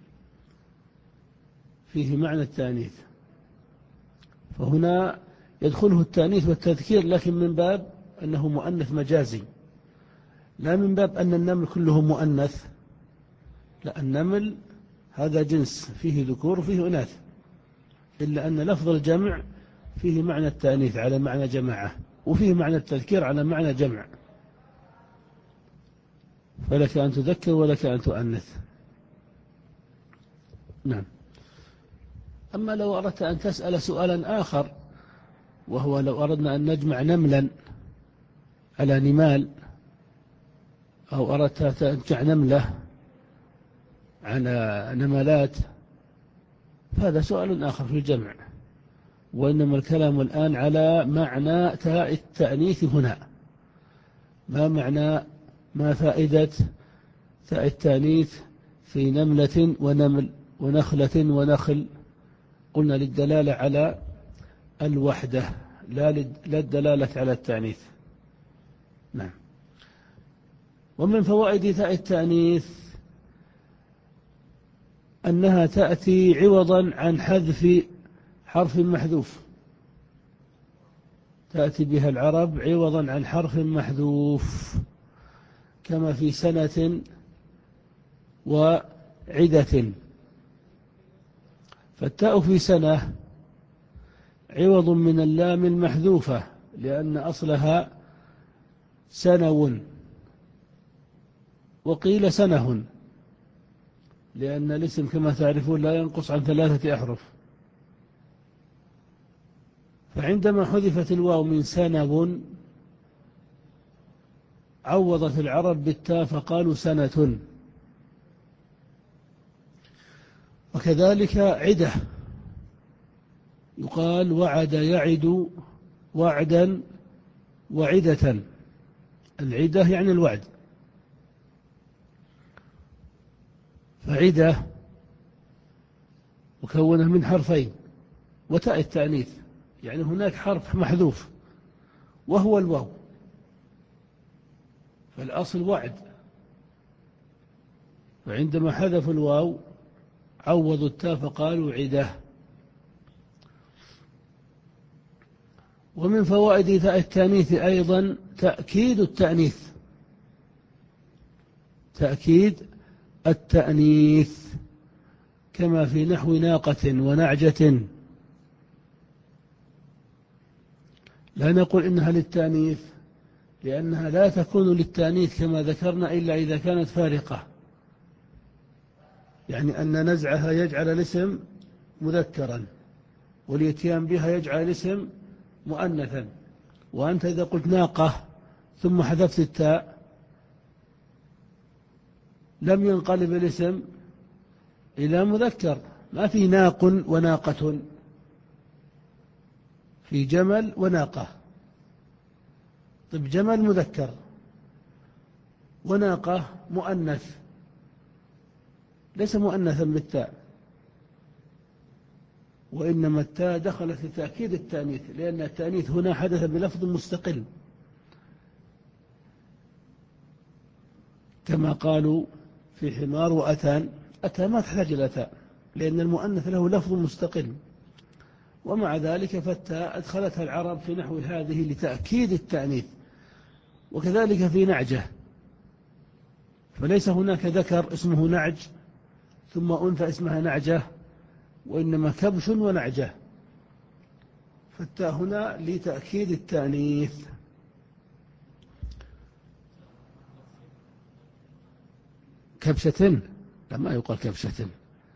فيه معنى التانيث. فهنا يدخله التانيث والتذكير، لكن من باب أنه مؤنث مجازي، لا من باب أن النمل كله مؤنث. لا، النمل هذا جنس فيه ذكور وفيه إناث، إلا أن لفظ الجمع فيه معنى التانيث على معنى جماعة، وفيه معنى التذكير على معنى جمع. فلك أن تذكر ولك أن تؤنث. نعم. أما لو أردت أن تسأل سؤالا آخر، وهو لو أردنا أن نجمع نملا على نمال، أو أردت أن تجمع نملة على نملات، فهذا سؤال آخر في الجمع. وإنما الكلام الآن على معنى تاء التأنيث هنا. ما معنى ما فائدة تاء التأنيث في نملة ونمل ونخلة ونخل؟ قلنا للدلالة على الوحدة، لا للدلالة على التأنيث. نعم. ومن فوائد تاء التأنيث أنها تأتي عوضا عن حذف حرف محذوف. تأتي بها العرب عوضا عن حرف محذوف، كما في سنة وعدة. فالتاء في سنة عوض من اللام المحذوفة، لأن أصلها سنو، وقيل سنه، لأن الاسم كما تعرفون لا ينقص عن ثلاثة أحرف. فعندما حذفت الواو من سنب عوضت العرب بالتاء فقالوا سنة. وكذلك عدة، يقال وعد يعد وعدا وعدة. العدة يعني الوعد. فعدة مكونة من حرفين وتاء التأنيث، يعني هناك حرف محذوف وهو الواو، فالأصل وعد. فعندما حذفوا الواو عوضوا التاء فقالوا عدة. ومن فوائد تاء التأنيث أيضا تأكيد التأنيث. تأكيد التأنيث كما في نحو ناقة ونعجة. لا نقول إنها للتأنيث، لأنها لا تكون للتأنيث كما ذكرنا إلا إذا كانت فارقة، يعني أن نزعها يجعل الاسم مذكرا، والإتيان بها يجعل الاسم مؤنثا. وأنت إذا قلت ناقة ثم حذفت التاء لم ينقلب الاسم إلى مذكر. ما في ناق وناقة، في جمل وناقة. طيب جمل مذكر وناقة مؤنث، ليس مؤنثا بالتاء، وإنما التاء دخلت لتأكيد التأنيث، لأن التأنيث هنا حدث بلفظ مستقل، كما قالوا في حمار وأتان. أتى ما تحتاج إلى تاء لأن المؤنث له لفظ مستقل، ومع ذلك فالتاء أدخلتها العرب في نحو هذه لتأكيد التأنيث. وكذلك في نعجة، فليس هناك ذكر اسمه نعج ثم أنثى اسمها نعجة، وإنما كبش ونعجة، فالتاء هنا لتأكيد التأنيث. كبشة؟ لا، ما يقال كبشة.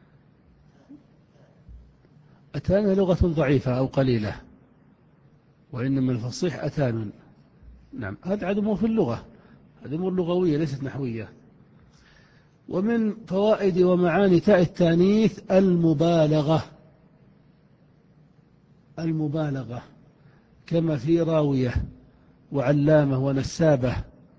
أتان لغة ضعيفة أو قليلة، وإنما الفصيح أتان. نعم، هذا عدمه في اللغة، هذه أمور لغوية ليست نحوية. ومن فوائد ومعاني تاء التانيث المبالغة، المبالغة كما في راوية وعلامة ونسابة.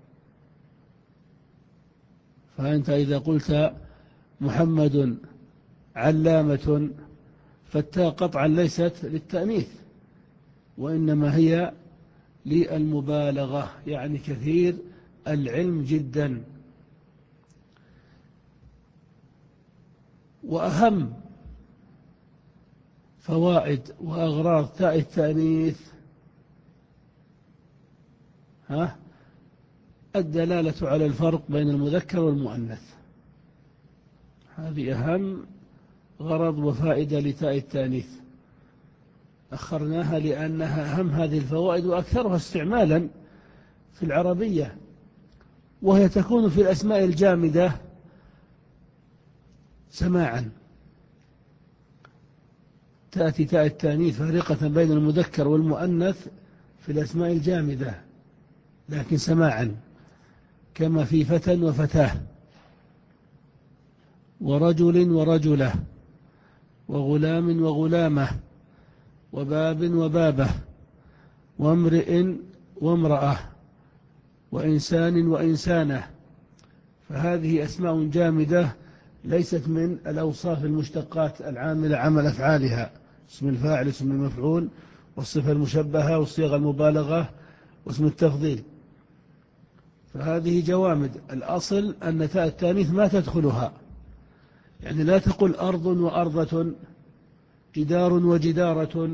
فأنت إذا قلت محمد علامة فالتاء قطعا ليست للتأنيث، وإنما هي للمبالغة، يعني كثير العلم جدا. وأهم فوائد وأغراض تاء التأنيث ها الدلالة على الفرق بين المذكر والمؤنث. هذه أهم غرض وفائدة لتاء التأنيث، أخرناها لأنها أهم هذه الفوائد وأكثرها استعمالا في العربية، وهي تكون في الأسماء الجامدة سماعا. تأتي تاء التأنيث فارقة بين المذكر والمؤنث في الأسماء الجامدة لكن سماعا، كما في فتى وفتاه، ورجل ورجلة، وغلام وغلامة، وباب وبابة، وامرئ وامرأة، وإنسان وإنسانة. فهذه أسماء جامدة ليست من الأوصاف المشتقات العاملة عمل أفعالها، اسم الفاعل، اسم المفعول، والصفة المشبهة، والصيغة المبالغة، واسم التفضيل. فهذه جوامد. الأصل أن تاء التانيث ما تدخلها، يعني لا تقل أرض وأرضة، جدار وجدارة،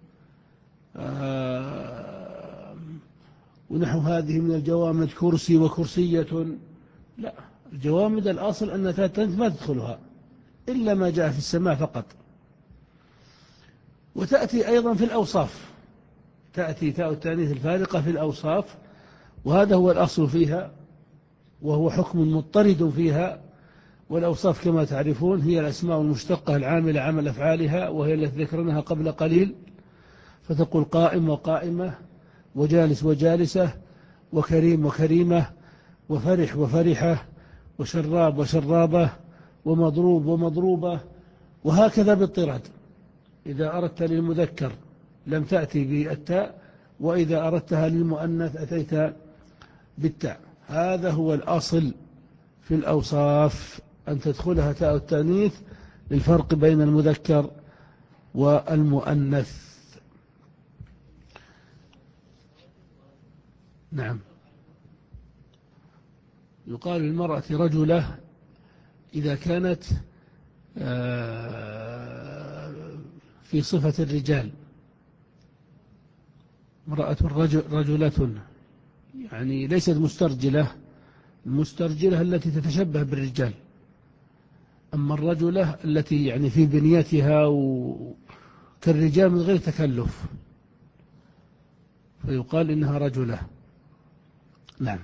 آه ونحو هذه من الجوامد، كرسي وكرسية. لا، الجوامد الأصل أن تاء التانيث ما تدخلها إلا ما جاء في السماع فقط. وتأتي أيضا في الأوصاف، تأتي تاء التانيث الفارقة في الأوصاف، وهذا هو الأصل فيها، وهو حكم مضطرد فيها. والأوصاف كما تعرفون هي الأسماء المشتقة العاملة عمل أفعالها، وهي التي ذكرناها قبل قليل. فتقول قائم وقائمة، وجالس وجالسة، وكريم وكريمة، وفرح وفرحة، وشراب وشرابة، ومضروب ومضروبة، وهكذا بالطراد. إذا أردت للمذكر لم تأتي بالتاء، وإذا أردتها للمؤنث أتيت بالتاء. هذا هو الأصل في الأوصاف، أن تدخلها تاء التانيث للفرق بين المذكر والمؤنث. نعم، يقال للمرأة رجلة إذا كانت في صفة الرجال. امرأة رجل رجلة يعني ليست مسترجلة، المسترجلة التي تتشبه بالرجال، أما الرجلة التي يعني في بنيتها كالرجال من غير تكلف، فيقال إنها رجلة. نعم.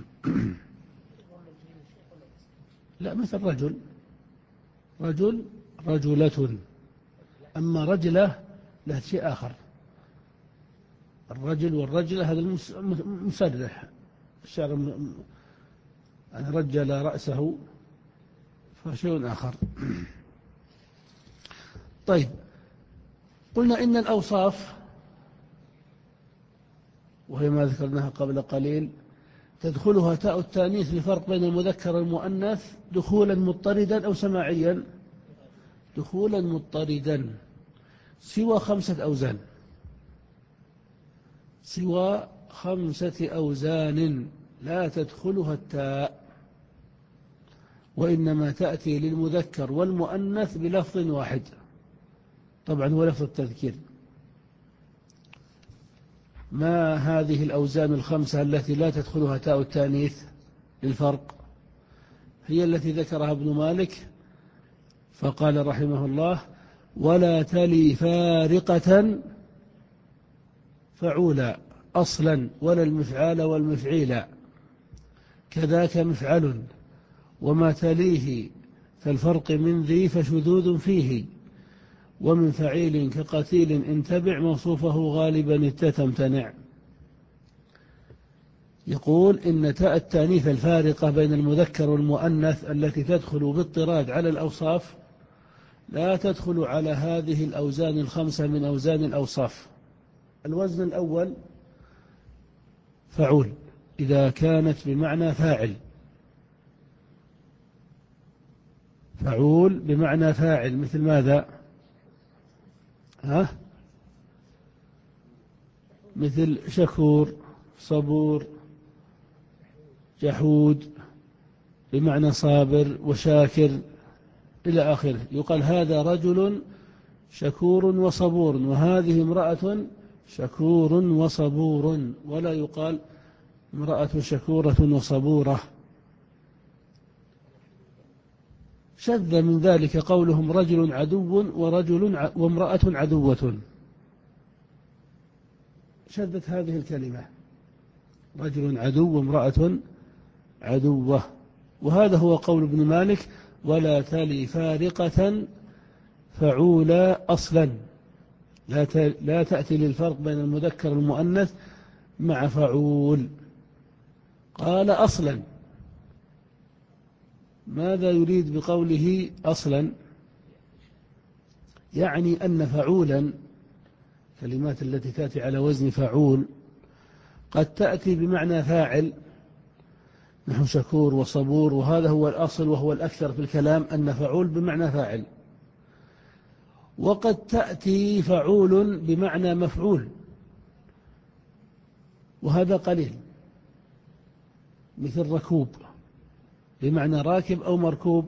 لا، مثل رجل، رجل رجلة، أما رجلة له شيء آخر. الرجل والرجلة هذا المسرح، الشعر يعني رجل رأسه، فشيء آخر. طيب، قلنا إن الأوصاف وهي ما ذكرناها قبل قليل تدخلها تاء التانيث لفرق بين المذكر والمؤنث دخولا مضطردا أو سماعيا. دخولا مضطردا سوى خمسة أوزان، سوى خمسة أوزان لا تدخلها التاء، وإنما تأتي للمذكر والمؤنث بلفظ واحد، طبعا هو لفظ التذكير. ما هذه الأوزان الخمسة التي لا تدخلها تاء التانيث للفرق؟ هي التي ذكرها ابن مالك، فقال رحمه الله: ولا تلي فارقة فعولا أصلا ولا المفعال والمفعيل، كذاك مفعل وما تليه كالفرق من ذي فشذوذ فيه، ومن فعيل كقتيل إن تبع موصوفه غالبا التتمتنع. يقول إن تاء التانيث الفارقة بين المذكر والمؤنث التي تدخل باضطراد على الأوصاف لا تدخل على هذه الأوزان الخمسة من أوزان الأوصاف. الوزن الأول فعول إذا كانت بمعنى فاعل، فعول بمعنى فاعل مثل ماذا؟ ها؟ مثل شكور، صبور، جحود بمعنى صابر وشاكر إلى آخره. يقال هذا رجل شكور وصبور، وهذه امرأة شكور وصبور، ولا يقال امرأة شكورة وصبورة. شذ من ذلك قولهم رجل عدو ورجل وامرأة عدوة، شذت هذه الكلمة رجل عدو وامرأة عدوة، وهذا هو قول ابن مالك: ولا تلي فارقة فعولا أصلا، لا تأتي للفرق بين المذكر والمؤنث مع فعول. قال أصلا، ماذا يريد بقوله أصلا؟ يعني أن فعولا، كلمات التي تأتي على وزن فعول قد تأتي بمعنى فاعل نحو شكور وصبور، وهذا هو الأصل وهو الأكثر في الكلام أن فعول بمعنى فاعل، وقد تأتي فعول بمعنى مفعول، وهذا قليل، مثل ركوب بمعنى راكب أو مركوب.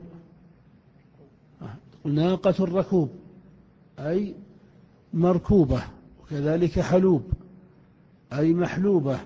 ناقة الركوب أي مركوبة، وكذلك حلوب أي محلوبة.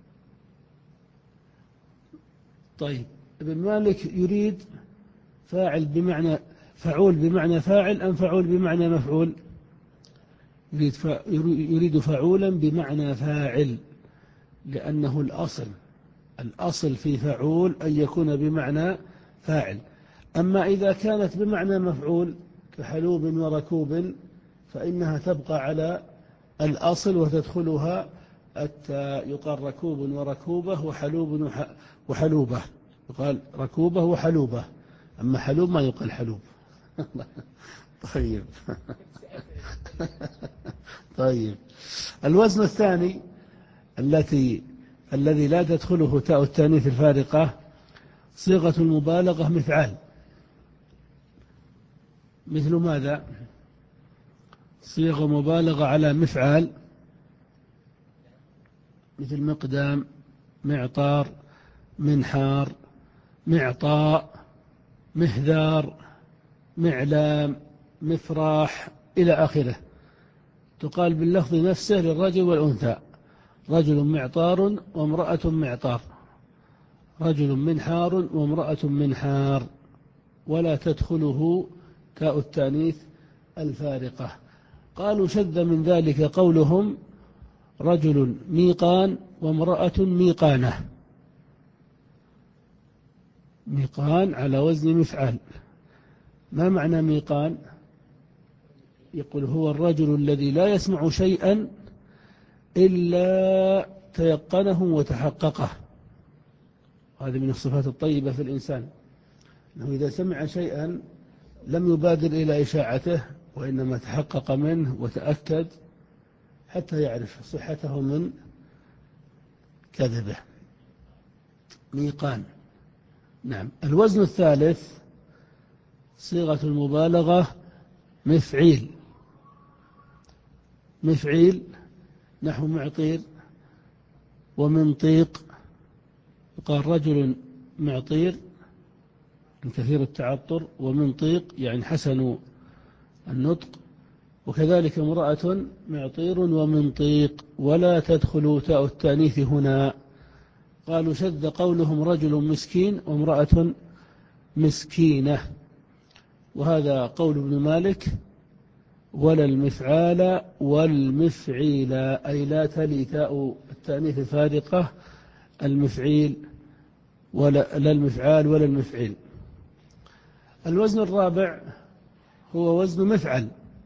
طيب، ابن مالك يريد فاعل بمعنى فعول بمعنى فاعل أم فعول بمعنى مفعول؟ يريد, فا يريد فعولا بمعنى فاعل، لأنه الأصل الأصل في فعول أن يكون بمعنى فاعل. أما إذا كانت بمعنى مفعول كحلوب وركوب فإنها تبقى على الأصل وتدخلها التاء، يقال ركوب وركوبة وحلوب وحلوبة، يقال ركوبة وحلوبة، أما حلوب ما يقال حلوب. طيب. طيب، الوزن الثاني التي الذي لا تدخله تاء التانيث الفارقة صيغة المبالغة مفعال. مثل ماذا؟ صيغة مبالغة على مفعال مثل مقدام، معطار، منحار، معطاء، مهذار، معلام، مفراح إلى آخره، تقال باللفظ نفسه للرجل والأنثى: رجل معطار وامرأة معطار، رجل منحار وامرأة منحار، ولا تدخله تاء التانيث الفارقة. قالوا شذ من ذلك قولهم رجل ميقان وامرأة ميقانة، ميقان على وزن مفعال. ما معنى ميقان؟ يقول هو الرجل الذي لا يسمع شيئا إلا تيقنه وتحققه. هذه من الصفات الطيبة في الإنسان، أنه إذا سمع شيئا لم يبادر إلى إشاعته، وإنما تحقق منه وتأكد حتى يعرف صحته من كذبه. ميقان. نعم. الوزن الثالث صيغة المبالغة مفعيل. مفعيل نحو معطير ومنطيق، يقال رجل معطير من كثير التعطر، ومنطيق يعني حسن النطق، وكذلك امرأة معطير ومنطيق، ولا تدخل تاء التانيث هنا. قالوا شذ قولهم رجل مسكين وامرأة مسكينة. وهذا قول ابن مالك: ولا المفعال والمفعيل، أي لا تلي تاء التأنيث الفارقة المفعيل ولا لا المفعال ولا المفعيل. الوزن الرابع هو وزن مفعل،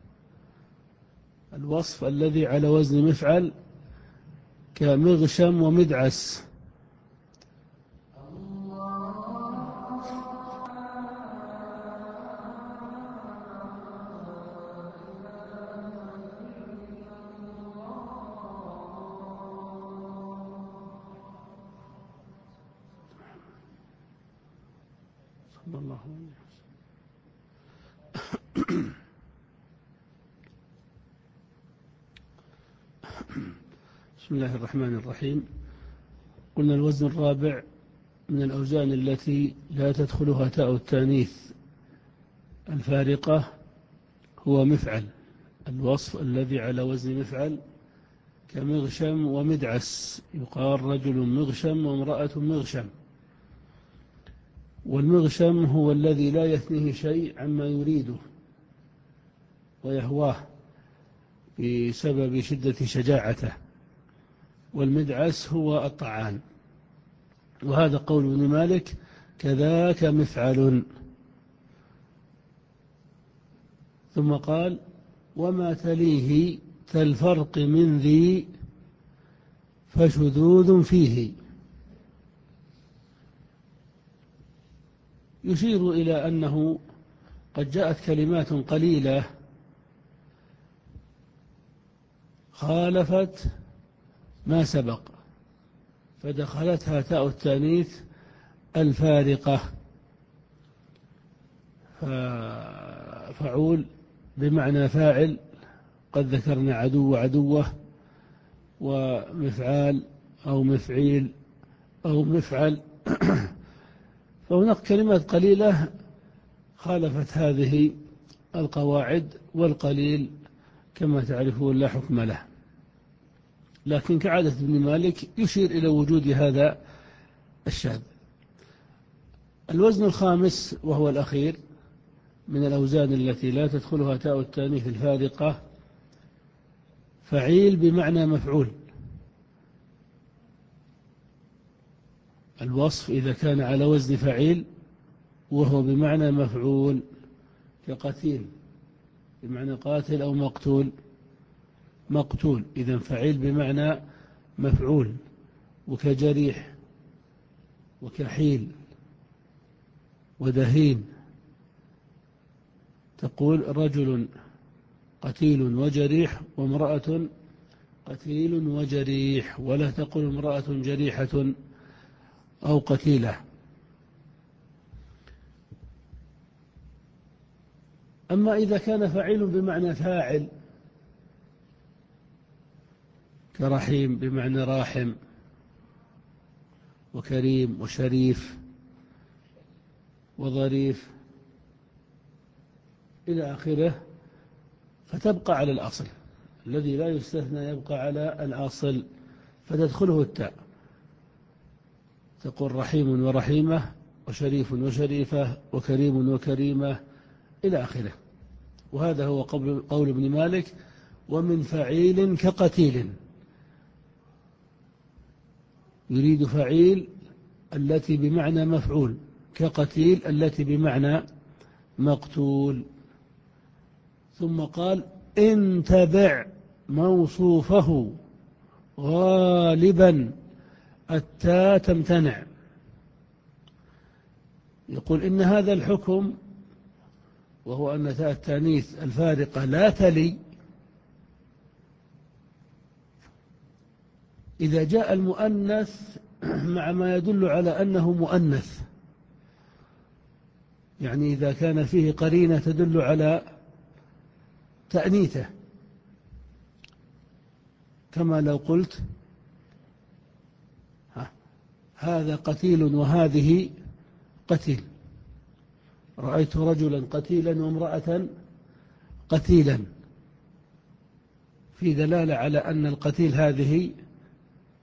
الوصف الذي على وزن مفعل كمغشم ومدعس. صلى الله عليه وسلم. بسم الله الرحمن الرحيم. قلنا الوزن الرابع من الأوزان التي لا تدخلها تاء التانيث الفارقة هو مفعل، الوصف الذي على وزن مفعل كمغشم ومدعس، يقال رجل مغشم وامرأة مغشم. والمغشم هو الذي لا يثنيه شيء عما يريده ويهواه بسبب شدة شجاعته، والمدعس هو الطعان. وهذا قول ابن مالك: كذاك مفعل. ثم قال: وما تليه كالفرق من ذي فشذوذ فيه. يشير إلى أنه قد جاءت كلمات قليلة خالفت ما سبق فدخلتها تاء التانيث الفارقة، فعول بمعنى فاعل، قد ذكرنا عدو عدوه، ومفعال أو مفعيل أو مفعل. فهناك كلمات قليلة خالفت هذه القواعد، والقليل كما تعرفون لا حكم له. لكن كعادة ابن مالك يشير إلى وجود هذا الشاذ. الوزن الخامس وهو الأخير من الأوزان التي لا تدخلها تاء التانيث الفارقة فعيل بمعنى مفعول. الوصف إذا كان على وزن فعيل وهو بمعنى مفعول كقتيل بمعنى قاتل أو مقتول مقتول إذن فعيل بمعنى مفعول، وكجريح وكحيل ودهين. تقول رجل قتيل وجريح وامرأة قتيل وجريح، ولا تقول امرأة جريحة أو قتيلة. أما إذا كان فعيل بمعنى فاعل كرحيم بمعنى راحم وكريم وشريف وظريف إلى آخره، فتبقى على الأصل الذي لا يستثنى، يبقى على الأصل فتدخله التاء. تقول رحيم ورحيمة وشريف وشريفة وكريم وكريمة إلى آخره. وهذا هو قول ابن مالك: ومن فعيل كقتيل. يريد فعيل التي بمعنى مفعول، كقتيل التي بمعنى مقتول. ثم قال: إن تبع موصوفه غالبا التاء تمتنع. يقول إن هذا الحكم، وهو أن تاء التانيث الفارقة لا تلي، إذا جاء المؤنث مع ما يدل على أنه مؤنث، يعني إذا كان فيه قرينة تدل على تأنيثه، كما لو قلت هذا قتيل وهذه قتيل، رأيت رجلا قتيلا وامرأة قتيلا، في دلالة على أن القتيل هذه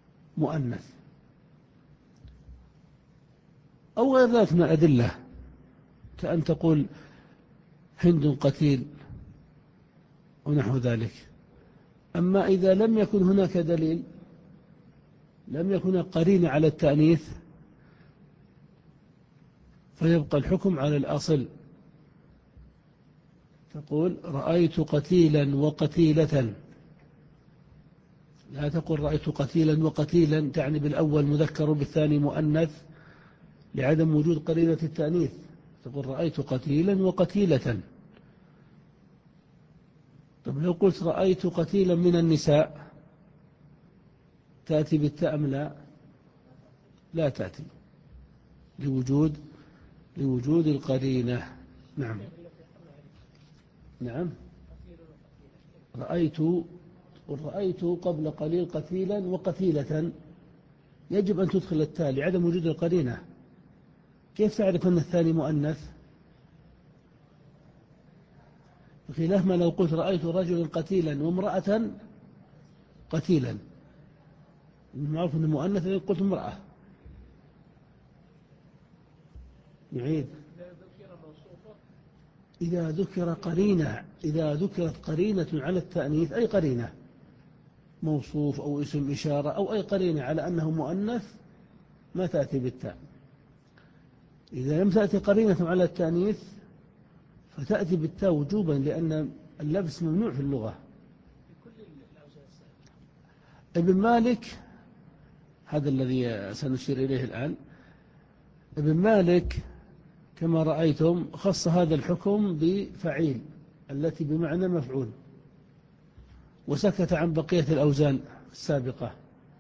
مؤنث، أو غير ذلك من الأدلة كأن تقول هند قتيل ونحو ذلك. أما إذا لم يكن هناك دليل، لم يكن قرين على التأنيث، فيبقى الحكم على الأصل. تقول رأيت قتيلا وقتيلة، لا تقول رأيت قتيلا وقتيلا، تعني بالأول مذكر وبالثاني مؤنث لعدم وجود قرينة التأنيث. تقول رأيت قتيلا وقتيلة. طب لو قلت رأيت قتيلا من النساء، تأتي بالتاء أم لا؟ لا تأتي، لوجود لوجود القرينة. نعم نعم. رأيت رأيت قبل قليل قتيلا وقتيلة، يجب أن تدخل التاء لعدم وجود القرينة. كيف تعرف أن الثاني مؤنث؟ بخلاف ما لو قلت رأيت رجلا قتيلا وامرأة قتيلا، المعروف أنه مؤنث، قلت امرأة. نعيد. إذا ذكر قرينة إذا ذكرت قرينة على التأنيث، أي قرينة، موصوف أو اسم إشارة أو أي قرينة على أنه مؤنث، ما تأتي بالتاء. إذا لم تأتي قرينة على التأنيث فتأتي بالتاء وجوبا، لأن اللبس ممنوع في اللغة. ابن مالك، هذا الذي سنشير إليه الآن، ابن مالك كما رأيتم خص هذا الحكم بفعيل التي بمعنى مفعول، وسكت عن بقية الأوزان السابقة.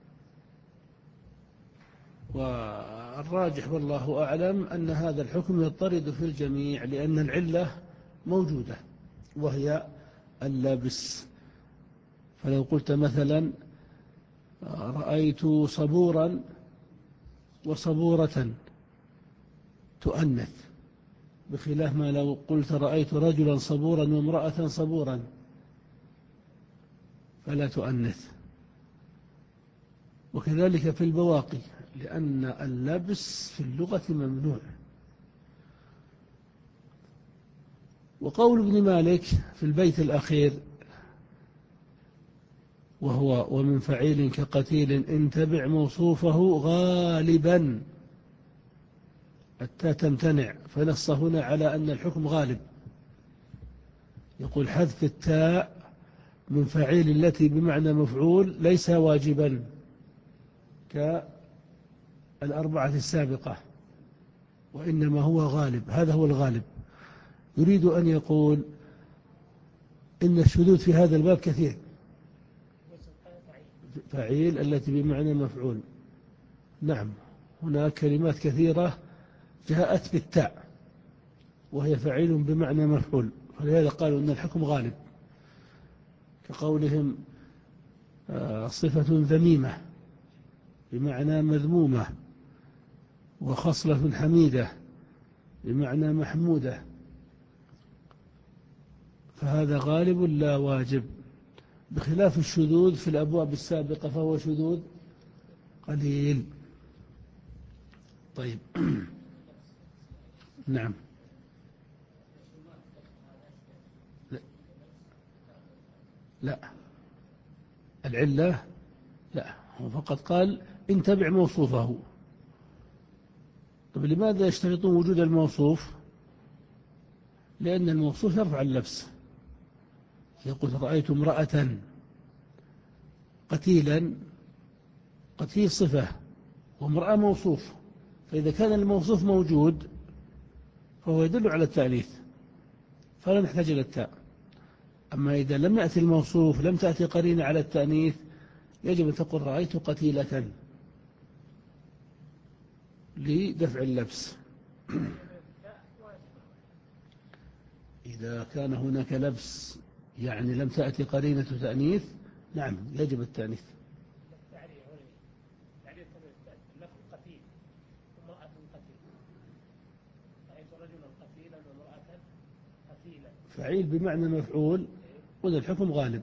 والراجح والله أعلم أن هذا الحكم يضطرد في الجميع، لأن العلة موجودة وهي اللبس. فلو قلت مثلا رأيت صبورا وصبورة، تؤنث، بخلاف ما لو قلت رأيت رجلا صبورا وامرأة صبورا، فلا تؤنث. وكذلك في البواقي، لأن اللبس في اللغة ممنوع. وقول ابن مالك في البيت الأخير وهو ومن فعيل كقتيل إن تبع موصوفه غالبا، التاء تمتنع، فنص هنا على أن الحكم غالب. يقول حذف التاء من فعيل التي بمعنى مفعول ليس واجبا كالأربعة السابقة، وإنما هو غالب. هذا هو الغالب. يريد أن يقول إن الشذوذ في هذا الباب كثير. فعيل التي بمعنى مفعول، نعم، هناك كلمات كثيرة جاءت بالتاء وهي فعيل بمعنى مفعول، فلهذا قالوا أن الحكم غالب، كقولهم صفة ذميمة بمعنى مذمومة، وخصلة حميدة بمعنى محمودة، فهذا غالب لا واجب، بخلاف الشذوذ في الأبواب السابقة فهو شذوذ قليل. طيب. نعم. لا, لا. العلة لا، هو فقط قال إن تبع موصوفه. طيب لماذا يشترطون وجود الموصوف؟ لأن الموصوف يرفع اللبس. يقول رأيت امرأة قتيلا، قتيل صفة وامرأة موصوف، فإذا كان الموصوف موجود فهو يدل على التأنيث، فلا نحتاج إلى التاء. أما إذا لم يأتي الموصوف، لم تأتي قرينة على التأنيث، يجب أن تقول رأيت قتيلة لدفع اللبس. إذا كان هناك لبس يعني لم تأتي قرينة تأنيث، نعم يجب التأنيث. فعيل بمعنى مفعول، وذا الحكم غالب،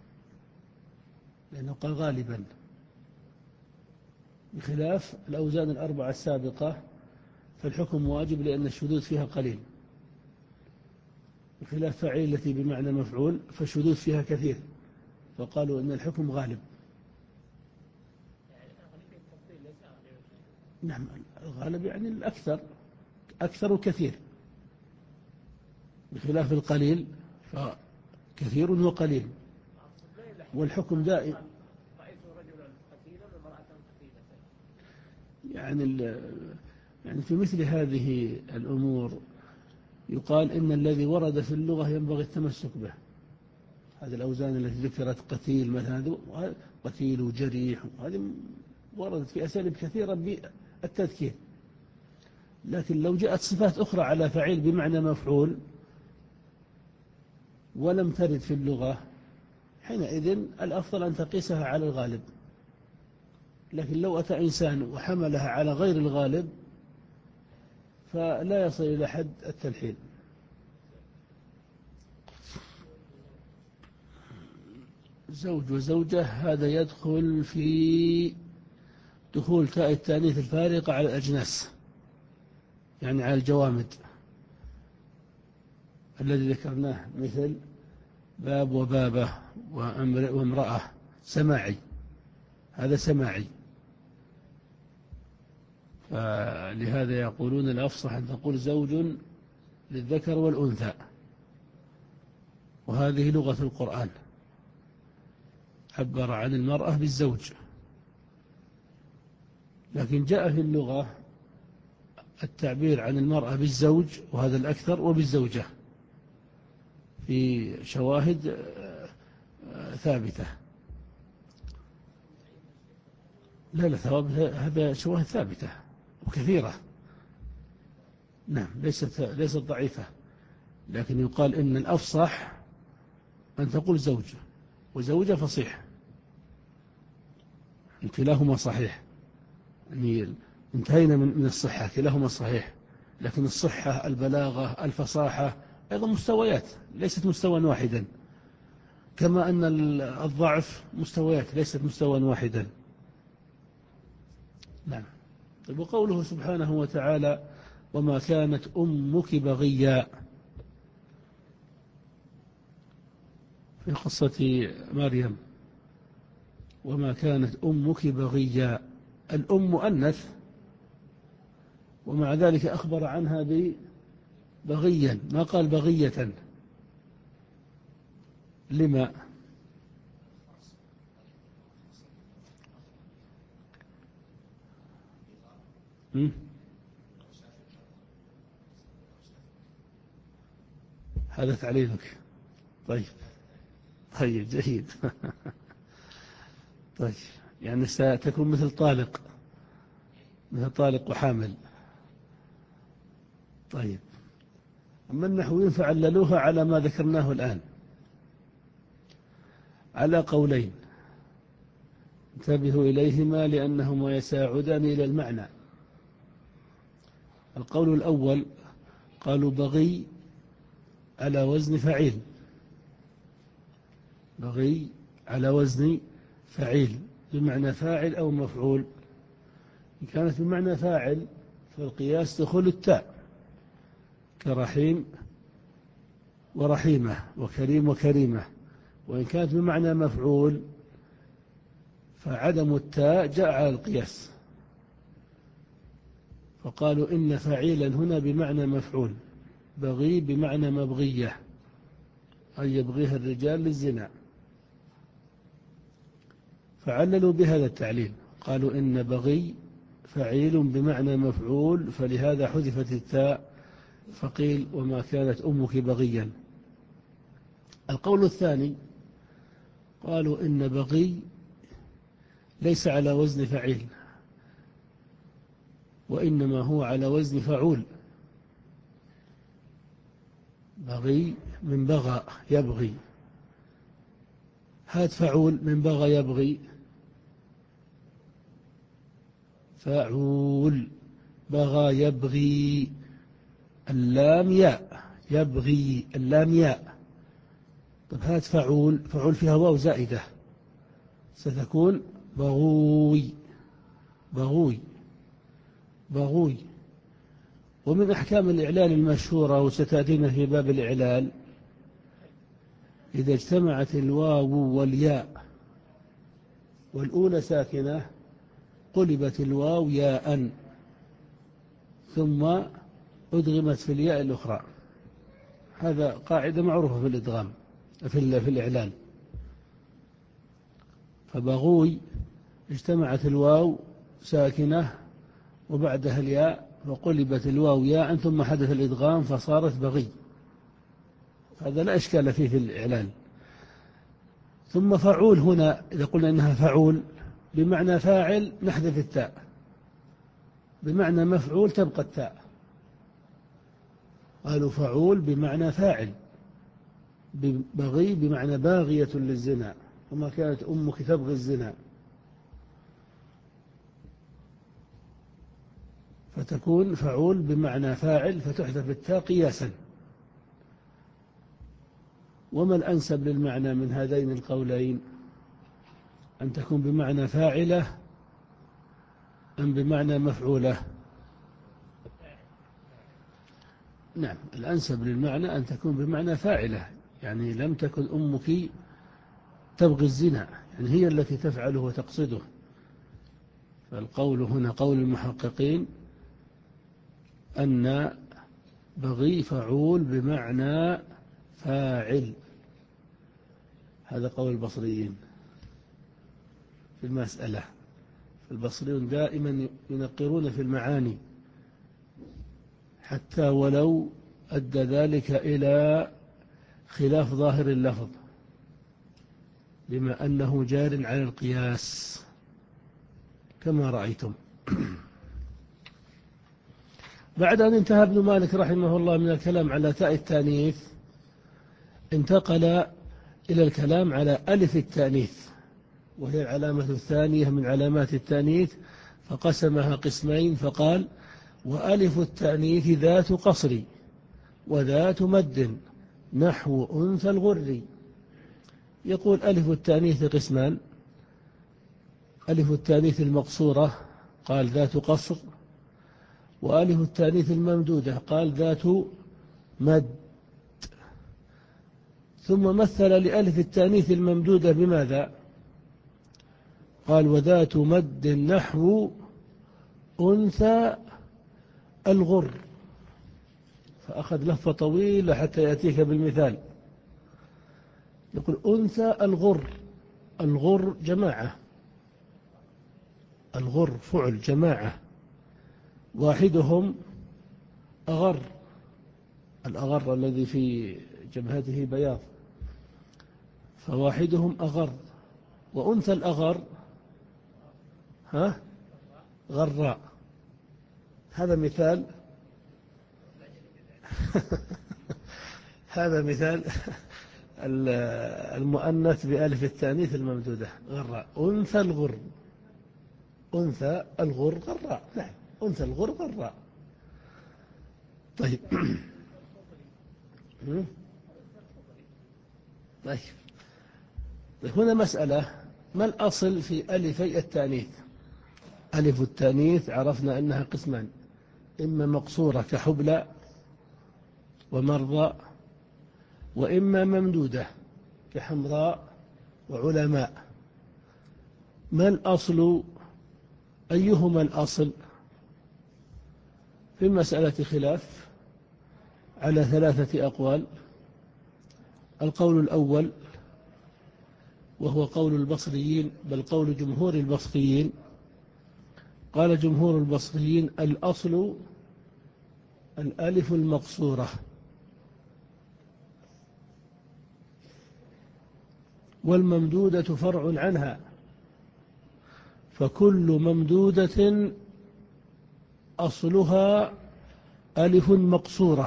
لأنه قال غالبا، بخلاف الأوزان الأربعة السابقة فالحكم واجب لأن الشذوذ فيها قليل. بخلاف فعيل التي بمعنى مفعول فالشذوذ فيها كثير، فقالوا إن الحكم غالب. نعم، الغالب يعني الأكثر، أكثر وكثير، بخلاف القليل فكثير وقليل، والحكم دائم. يعني يعني في مثل هذه الأمور يقال إن الذي ورد في اللغة ينبغي التمسك به. هذه الأوزان التي ذكرت قتيل مثلا، قتيل وجريح، هذه وردت في أساليب كثيرة بالتذكير. لكن لو جاءت صفات أخرى على فعيل بمعنى مفعول ولم ترد في اللغة، حينئذ الأفضل أن تقيسها على الغالب. لكن لو أتى إنسان وحملها على غير الغالب فلا يصل إلى حد التلحين. زوج وزوجة هذا يدخل في دخول تاء التانيث الفارقة على الأجناس، يعني على الجوامد الذي ذكرناه، مثل باب وبابة وامرأة، سماعي، هذا سماعي. فلهذا يقولون الأفصح أن تقول زوج للذكر والأنثى، وهذه لغة القرآن، عبر عن المرأة بالزوج. لكن جاء في اللغة التعبير عن المرأة بالزوج، وهذا الأكثر، وبالزوجة في شواهد ثابتة. لا لا ثواب، هذا شواهد ثابتة وكثيرة. نعم، ليست ليست ضعيفة، لكن يقال إن الأفصح أن تقول زوج وزوجة فصيح، كلاهما صحيح، يعني انتهينا من الصحة، كلاهما صحيح. لكن الصحة، البلاغة، الفصاحة أيضا مستويات، ليست مستوى واحدا، كما أن الضعف مستويات ليست مستوى واحدا. نعم. طيب، وقوله سبحانه وتعالى وما كانت أمك بغيا، في قصة مريم، وما كانت أمك بغيا، الأم مؤنث، ومع ذلك أخبر عنها ببغيا، ما قال بغية. لما؟ م? هذا تعليلك. طيب طيب جيد. طيب، يعني ستكون مثل طالق، مثل طالق وحامل. طيب، أما النحويين فعللوها على ما ذكرناه الآن على قولين، انتبهوا إليهما لأنهما يساعدان إلى المعنى. القول الأول قالوا بغي على وزن فعيل، بغي على وزن فعيل بمعنى فاعل أو مفعول. إن كانت بمعنى فاعل فالقياس دخول التاء، كرحيم ورحيمة، وكريم وكريمة. وإن كانت بمعنى مفعول فعدم التاء جاء على القياس، فقالوا إن فعيلا هنا بمعنى مفعول، بغي بمعنى مبغية، أي يبغيها الرجال للزنا، فعللوا بهذا التعليل، قالوا إن بغي فعيل بمعنى مفعول، فلهذا حذفت التاء، فقيل وما كانت أمك بغيا. القول الثاني قالوا إن بغي ليس على وزن فعيل، وإنما هو على وزن فعول. بغي من بغى يبغي، هات فعول من بغى يبغي، فعول، بغى يبغي، اللام ياء، يبغي اللام ياء. طب هات فعول، فعول فيها واو زائدة، ستكون بغوي، بغوي، بغوي. ومن أحكام الإعلال المشهورة وستأتينا في باب الإعلال إذا اجتمعت الواو والياء والأولى ساكنة قلبت الواو ياء ثم أدغمت في الياء الأخرى. هذا قاعدة معروفة في الإدغام في, في الإعلان. فبغوي اجتمعت الواو ساكنة وبعدها الياء وقلبت الواو ياء ثم حدث الإدغام فصارت بغي. هذا لا إشكال فيه في الإعلان. ثم فعول هنا إذا قلنا إنها فعول بمعنى فاعل نحذف التاء، بمعنى مفعول تبقى التاء. قالوا فعول بمعنى فاعل، بغي بمعنى باغية للزنا، وما كانت أمك تبغي الزنا، فتكون فعول بمعنى فاعل فتحذف التاء قياسا. وما الأنسب للمعنى من هذين القولين؟ أن تكون بمعنى فاعلة أم بمعنى مفعولة؟ نعم، الأنسب للمعنى أن تكون بمعنى فاعلة، يعني لم تكن أمك تبغي الزنا، يعني هي التي تفعله وتقصده. فالقول هنا قول المحققين أن بغي فعول بمعنى فاعل. هذا قول البصريين في المسألة. البصريون دائما ينقرون في المعاني حتى ولو أدى ذلك إلى خلاف ظاهر اللفظ، بما أنه جار على القياس كما رأيتم. بعد أن انتهى ابن مالك رحمه الله من الكلام على تاء التانيث انتقل إلى الكلام على ألف التانيث، وهي العلامة الثانية من علامات التانيث، فقسمها قسمين فقال: وألف التانيث ذات قصر وذات مد نحو أنثى الغر. يقول ألف التانيث قسمان: ألف التانيث المقصورة قال ذات قصر، وألف التانيث الممدودة قال ذات مد. ثم مثل لألف التانيث الممدودة بماذا؟ قال: وذات مد نحو أنثى الغر. فأخذ لفة طويلة حتى يأتيك بالمثال. يقول: أنثى الغر. الغر جماعة، الغر فعل جماعة، واحدهم أغر، الأغر الذي في جبهته بياض، فواحدهم أغر. وأنثى الأغر ها غراء. هذا مثال هذا مثال المؤنث بألف التانيث الممدودة غراء. أنثى الغر، أنثى الغر غراء. نعم، أنثى الغر غراء. طيب. طيب هنا مسألة: ما الأصل في ألفي التانيث؟ ألف التانيث عرفنا أنها قسمان: إما مقصورة كحبلى ومرضى، وإما ممدودة كحمراء وعلماء. ما الأصل؟ أيهما الأصل؟ في مسألة خلاف على ثلاثة أقوال. القول الأول وهو قول البصريين، بل قول جمهور البصريين، قال جمهور البصريين: الأصل الألف المقصورة، والممدودة فرع عنها، فكل ممدودة أصلها ألف مقصورة.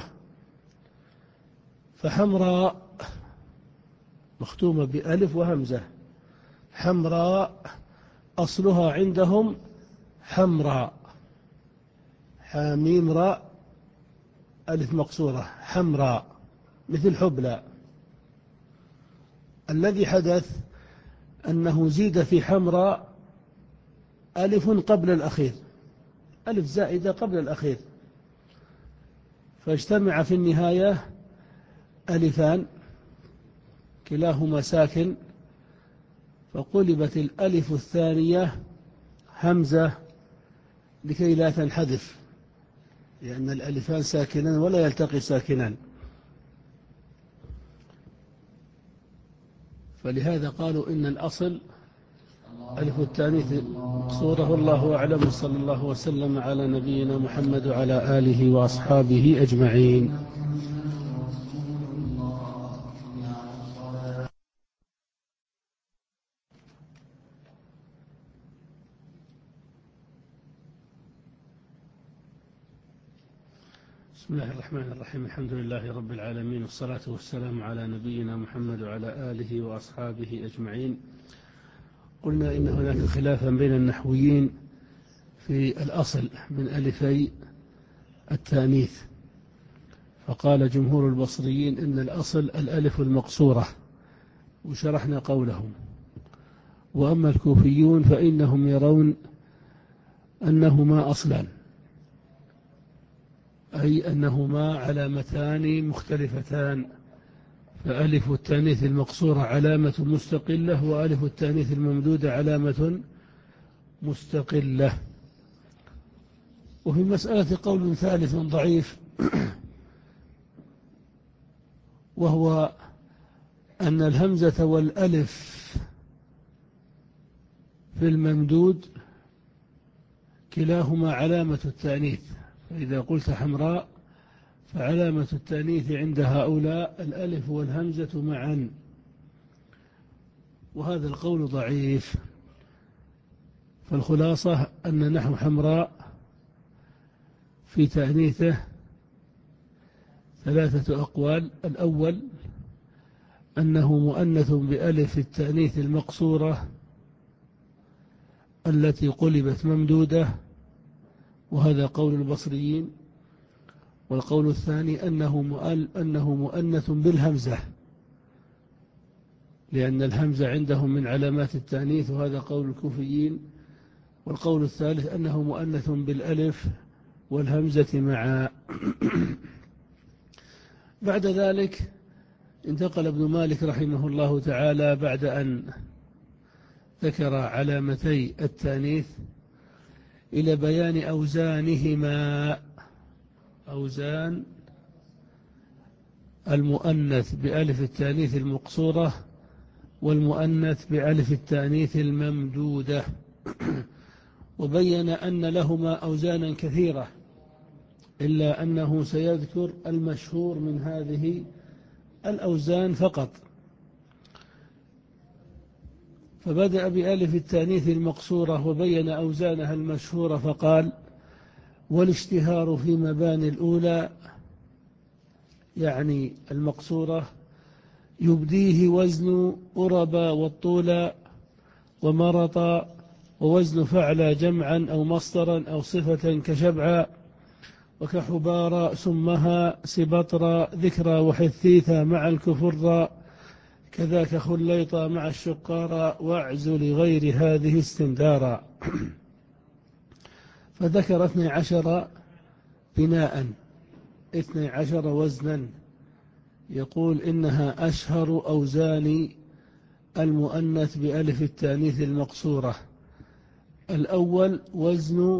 فحمراء مختومة بألف وهمزة، حمراء أصلها عندهم حمراء، حاميم راء ألف مقصورة، حمراء، مثل حبلى. الذي حدث أنه زيد في حمراء ألف قبل الأخير، ألف زائدة قبل الأخير، فاجتمع في النهاية ألفان كلاهما ساكن، فقلبت الألف الثانية همزة لكي لا تنحذف، لأن الألفان ساكنان ولا يلتقي ساكنان، فلهذا قالوا إن الأصل ألف التانيث مقصورة. والله أعلم، صلى الله وسلم على نبينا محمد وعلى آله وأصحابه أجمعين. بسم الله الرحمن الرحيم. الحمد لله رب العالمين، والصلاة والسلام على نبينا محمد وعلى آله وأصحابه أجمعين. قلنا إن هناك خلافا بين النحويين في الأصل من ألفي التانيث، فقال جمهور البصريين إن الأصل الألف المقصورة، وشرحنا قولهم. وأما الكوفيون فإنهم يرون أنهما أصلان، أي أنهما علامتان مختلفتان، فألف التانيث المقصورة علامة مستقلة، وألف التانيث الممدودة علامة مستقلة. وفي مسألة قول ثالث ضعيف، وهو أن الهمزة والألف في الممدود كلاهما علامة التانيث، فإذا قلت حمراء فعلامة التانيث عند هؤلاء الألف والهمزة معا، وهذا القول ضعيف. فالخلاصة أن نحو حمراء في تأنيثه ثلاثة أقوال. الأول أنه مؤنث بألف التأنيث المقصورة التي قلبت ممدودة، وهذا قول البصريين. والقول الثاني أنه أنه مؤنث بالهمزة، لأن الهمزة عندهم من علامات التأنيث، وهذا قول الكوفيين. والقول الثالث أنه مؤنث بالألف والهمزة معا. بعد ذلك انتقل ابن مالك رحمه الله تعالى بعد أن ذكر علامتي التأنيث إلى بيان أوزانهما، أوزان المؤنث بألف التأنيث المقصورة والمؤنث بألف التأنيث الممدودة، وبين أن لهما أوزانا كثيرة، إلا أنه سيذكر المشهور من هذه الأوزان فقط. فبدأ بألف التأنيث المقصورة وبين أوزانها المشهورة، فقال: والاشتهار في مباني الأولى، يعني المقصورة، يبديه وزن أربا والطولا ومرطا، ووزن فعلى جمعا أو مصدرا أو صفة كشبعا وكحبارا سمها سبطرا ذكرى وحثيثا مع الكفرا، كذاك خليطا مع الشقارا واعز لغير هذه استندارا. فذكر اثني عشر بناء، اثني عشر وزنا، يقول إنها أشهر أوزان المؤنث بألف التأنيث المقصورة. الأول وزن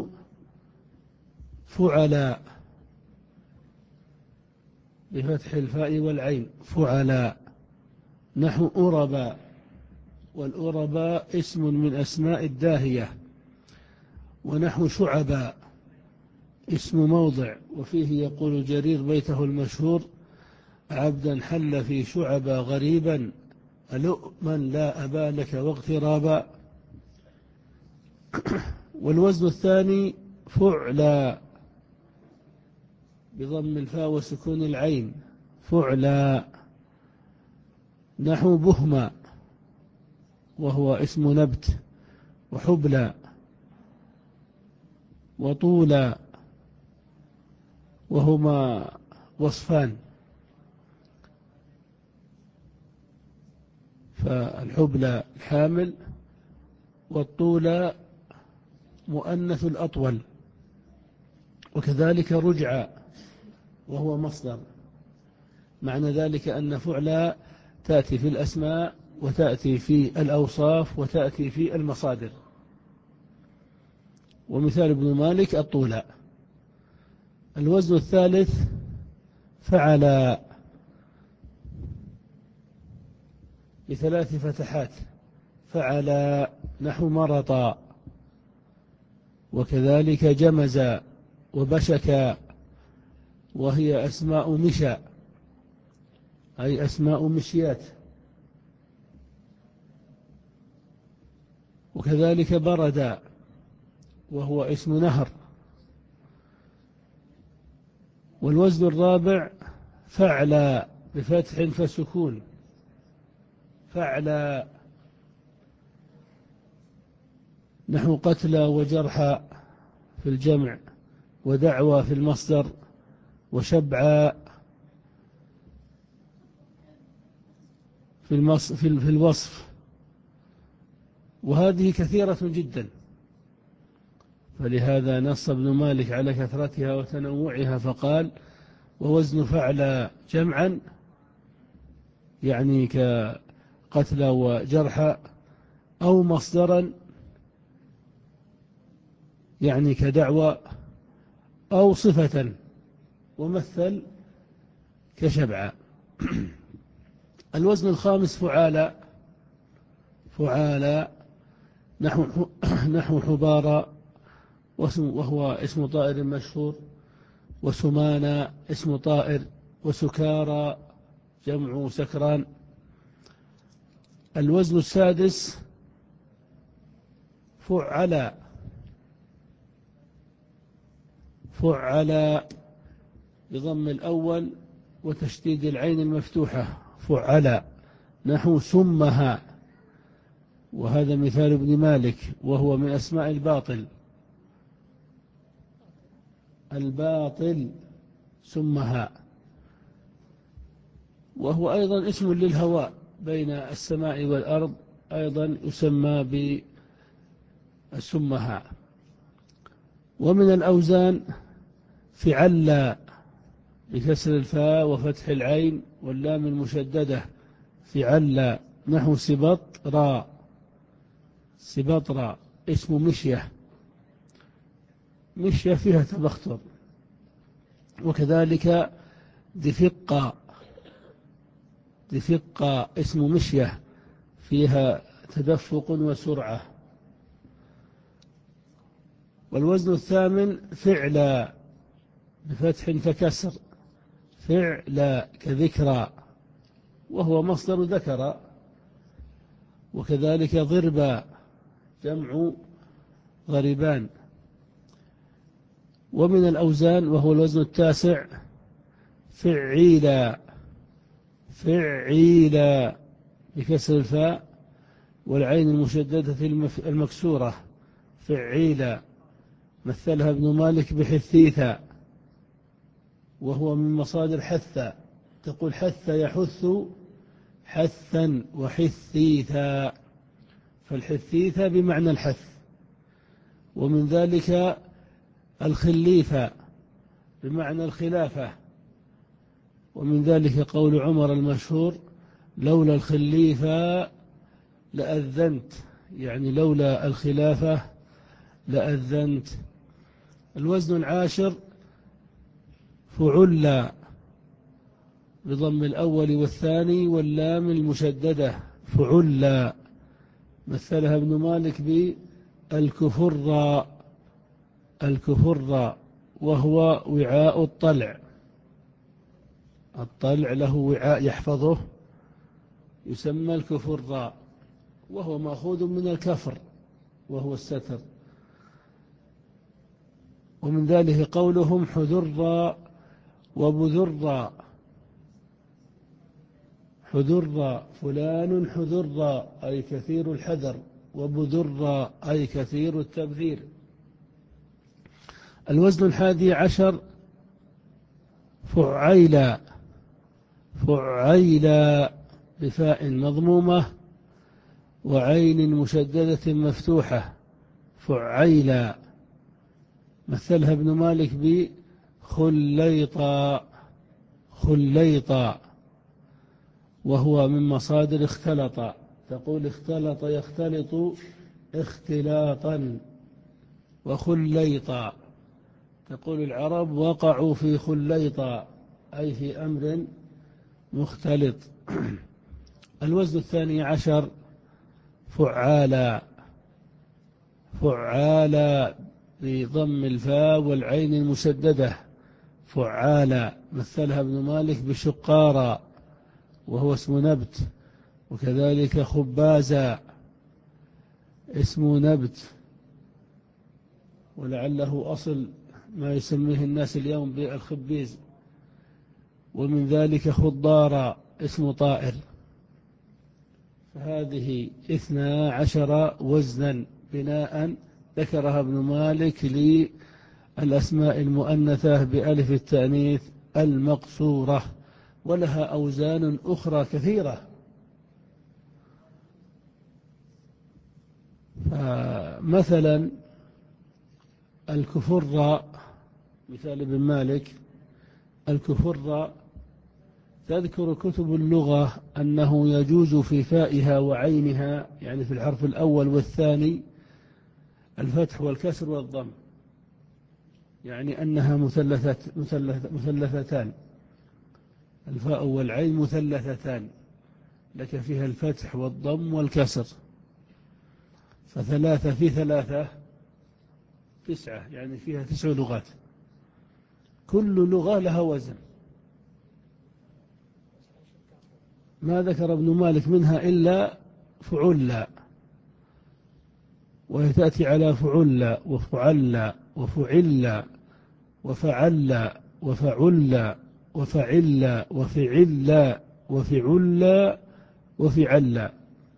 فعلاء بفتح الفاء والعين، فعلاء، نحو أربا، والأربا اسم من أسماء الداهية، ونحو شعبا اسم موضع، وفيه يقول جرير بيته المشهور: عبدا حل في شعبا غريبا ألؤما لا أبا لك واغترابا. والوزن الثاني فعلا بضم الفاء وسكون العين، فعلا، نحو بهما وهو اسم نبت، وحبلا وطولا وهما وصفان. فالحبلى الحامل، والطولى مؤنث الأطول، وكذلك رجع وهو مصدر. معنى ذلك أن فعلى تأتي في الأسماء وتأتي في الأوصاف وتأتي في المصادر. ومثال ابن مالك الطولاء. الوزن الثالث فعل بثلاث فتحات، فعل نحو مرطا، وكذلك جمز وبشك، وهي أسماء مشى أي أسماء مشيات. وكذلك برد وهو اسم نهر. والوزن الرابع فعل بفتح فسكون، فعل نحو قتلى وجرحى في الجمع، ودعوى في المصدر، وشبعى في, المص في الوصف. وهذه كثيرة جدا، فلهذا نص ابن مالك على كثرتها وتنوعها فقال: ووزن فعل جمعا يعني كقتلى وجرحى، أو مصدرا يعني كدعوى، أو صفة ومثل كشبعى. الوزن الخامس فعالى، فعالى نحو نحو حبارى وهو اسم طائر مشهور، وسمانا اسم طائر، وسكارى جمع سكران. الوزن السادس فعلى، فعلى بضم الأول وتشديد العين المفتوحة، فعلى نحو سمها، وهذا مثال ابن مالك، وهو من أسماء الباطل، الباطل سمها. وهو أيضا اسم للهواء بين السماء والأرض، أيضا يسمى بالسمها. ومن الأوزان فعل بكسر الفاء وفتح العين واللام المشددة، فعل نحو سبطرى، سبطرى اسم مشية، مشية فيها تبختر. وكذلك دفقة، دفقة اسم مشية فيها تدفق وسرعة. والوزن الثامن فعل بفتح فكسر، فعل كذكرى وهو مصدر ذكر. وكذلك ضرب جمع ضربان. ومن الأوزان وهو الوزن التاسع فعيلا، فعيلا بكسر الفاء والعين المشددة المكسورة، فعيلا. مثلها ابن مالك بحثيثا، وهو من مصادر حث، تقول حث يحث حثا وحثيثا، فالحثيثا بمعنى الحث. ومن ذلك الخليفة بمعنى الخلافة. ومن ذلك قول عمر المشهور: لولا الخليفة لأذنت، يعني لولا الخلافة لأذنت. الوزن العاشر فعل بضم الأول والثاني واللام المشددة، فعل. مثلها ابن مالك بالكفر، الكفر وهو وعاء الطلع، الطلع له وعاء يحفظه يسمى الكفر، وهو مأخوذ من الكفر وهو الستر. ومن ذلك قولهم حذر وبذر، حذر فلان حذر أي كثير الحذر، وبذر أي كثير التبذير. الوزن الحادي عشر فعيلا، فعيلا بفاء مضمومة وعين مشددة مفتوحة، فعيلا. مثلها ابن مالك بخليطا، خليطا. وهو من مصادر اختلط، تقول اختلط يختلط اختلاطا، وخليطا تقول العرب وقعوا في خليطا، أي في أمر مختلط. الوزن الثاني عشر فعالا، فعالا بضم الفاء والعين المشددة، فعالا مثلها ابن مالك بشقارا وهو اسم نبت، وكذلك خبازا اسم نبت، ولعله أصل ما يسميه الناس اليوم بالخبيز. ومن ذلك خضارا اسم طائر. فهذه اثنا عشر وزنا بناء ذكرها ابن مالك للأسماء المؤنثة بألف التأنيث المقصورة، ولها أوزان أخرى كثيرة. فمثلا الكفر، مثال ابن مالك الكفر، تذكر كتب اللغة أنه يجوز في فائها وعينها، يعني في الحرف الأول والثاني، الفتح والكسر والضم، يعني أنها مثلثت مثلث مثلثتان، الفاء والعين مثلثتان، لك فيها الفتح والضم والكسر، فثلاثة في ثلاثة تسعة، يعني فيها تسع لغات، كل لغة لها وزن. ما ذكر ابن مالك منها إلا فعلا، وهي تأتي على فعلا وفعلا وفعلا وفعلا وفعلا وفعلا وفعلا وفعلا وفعلا.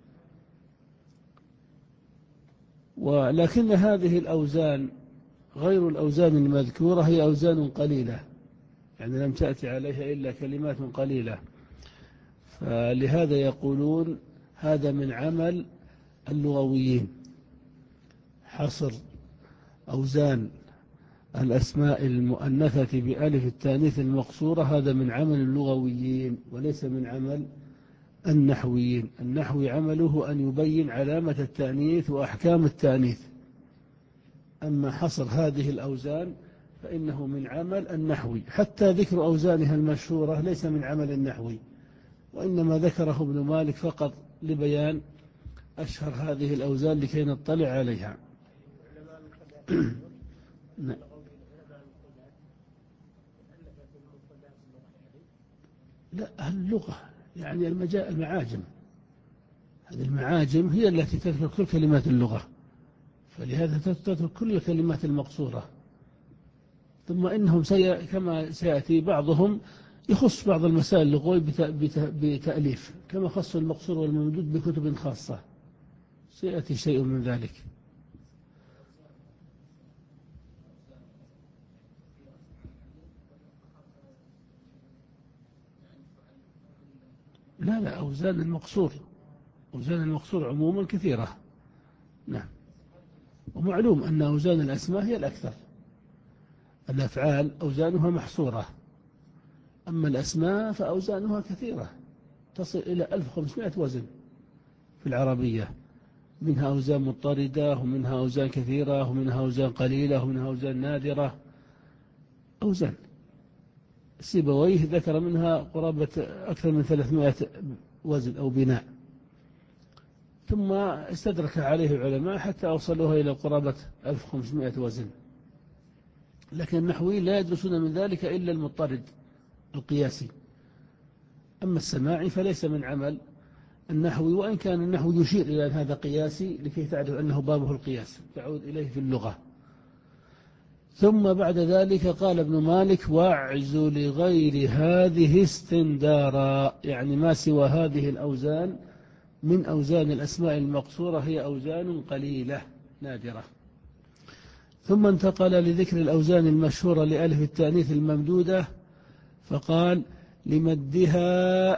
ولكن هذه الأوزان غير الأوزان المذكورة، هي أوزان قليلة، يعني لم تأتي عليها إلا كلمات قليلة، فلهذا يقولون هذا من عمل اللغويين، حصر أوزان الأسماء المؤنثة بألف التانيث المقصورة، هذا من عمل اللغويين وليس من عمل النحويين. النحوي عمله أن يبين علامة التأنيث وأحكام التأنيث، أما حصر هذه الأوزان فإنه من عمل النحوي. حتى ذكر أوزانها المشهورة ليس من عمل النحوي، وإنما ذكره ابن مالك فقط لبيان أشهر هذه الأوزان لكي نطلع عليها. لا، اللغة يعني المعاجم، هذه المعاجم هي التي تذكر كل كلمات اللغة، فلهذا تذكر كل الكلمات المقصورة. ثم إنهم سي... كما سيأتي بعضهم يخص بعض المسائل اللغوية بت... بت... بتأليف، كما خصوا المقصور والممدود بكتب خاصة، سيأتي شيء من ذلك. لا لا، أوزان المقصور، أوزان المقصور عموما كثيرة. نعم. ومعلوم أن أوزان الأسماء هي الأكثر، الأفعال أوزانها محصورة، أما الأسماء فأوزانها كثيرة، تصل إلى ألف وخمسمائة وزن في العربية، منها أوزان مضطردة ومنها أوزان كثيرة ومنها أوزان قليلة ومنها أوزان نادرة، أوزان. سيبويه ذكر منها قرابة أكثر من ثلاثمائة وزن أو بناء، ثم استدرك عليه العلماء حتى أوصلوها إلى قرابة ألف وخمسمائة وزن. لكن النحويين لا يدرسون من ذلك إلا المضطرد القياسي، أما السماعي فليس من عمل النحوي، وإن كان النحو يشير إلى أن هذا قياسي لكي تعرف أنه بابه القياس تعود إليه في اللغة. ثم بعد ذلك قال ابن مالك واعز لغير هذه استندارا، يعني ما سوى هذه الأوزان من أوزان الأسماء المقصورة هي أوزان قليلة نادرة. ثم انتقل لذكر الأوزان المشهورة لألف التأنيث الممدودة، فقال لمدها،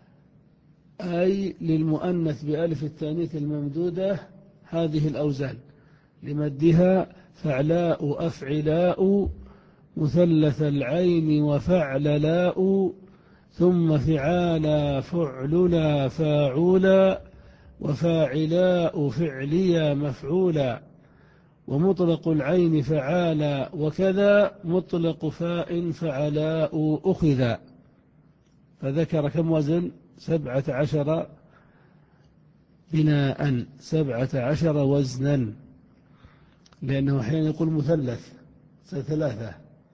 أي للمؤنث بألف التأنيث الممدودة هذه الأوزان، لمدها فعلاء أفعلاء مثلث العين وفعللاء ثم فعالا فعللا فاعولا وفاعلاء فعليا مفعولا ومطلق العين فعالا وكذا مطلق فاء فعلاء أخذا. فذكر كم وزن؟ سبعة عشر بناء، سبعة عشر وزنا، لأنه أحيانا يقول مثلث ثلاثة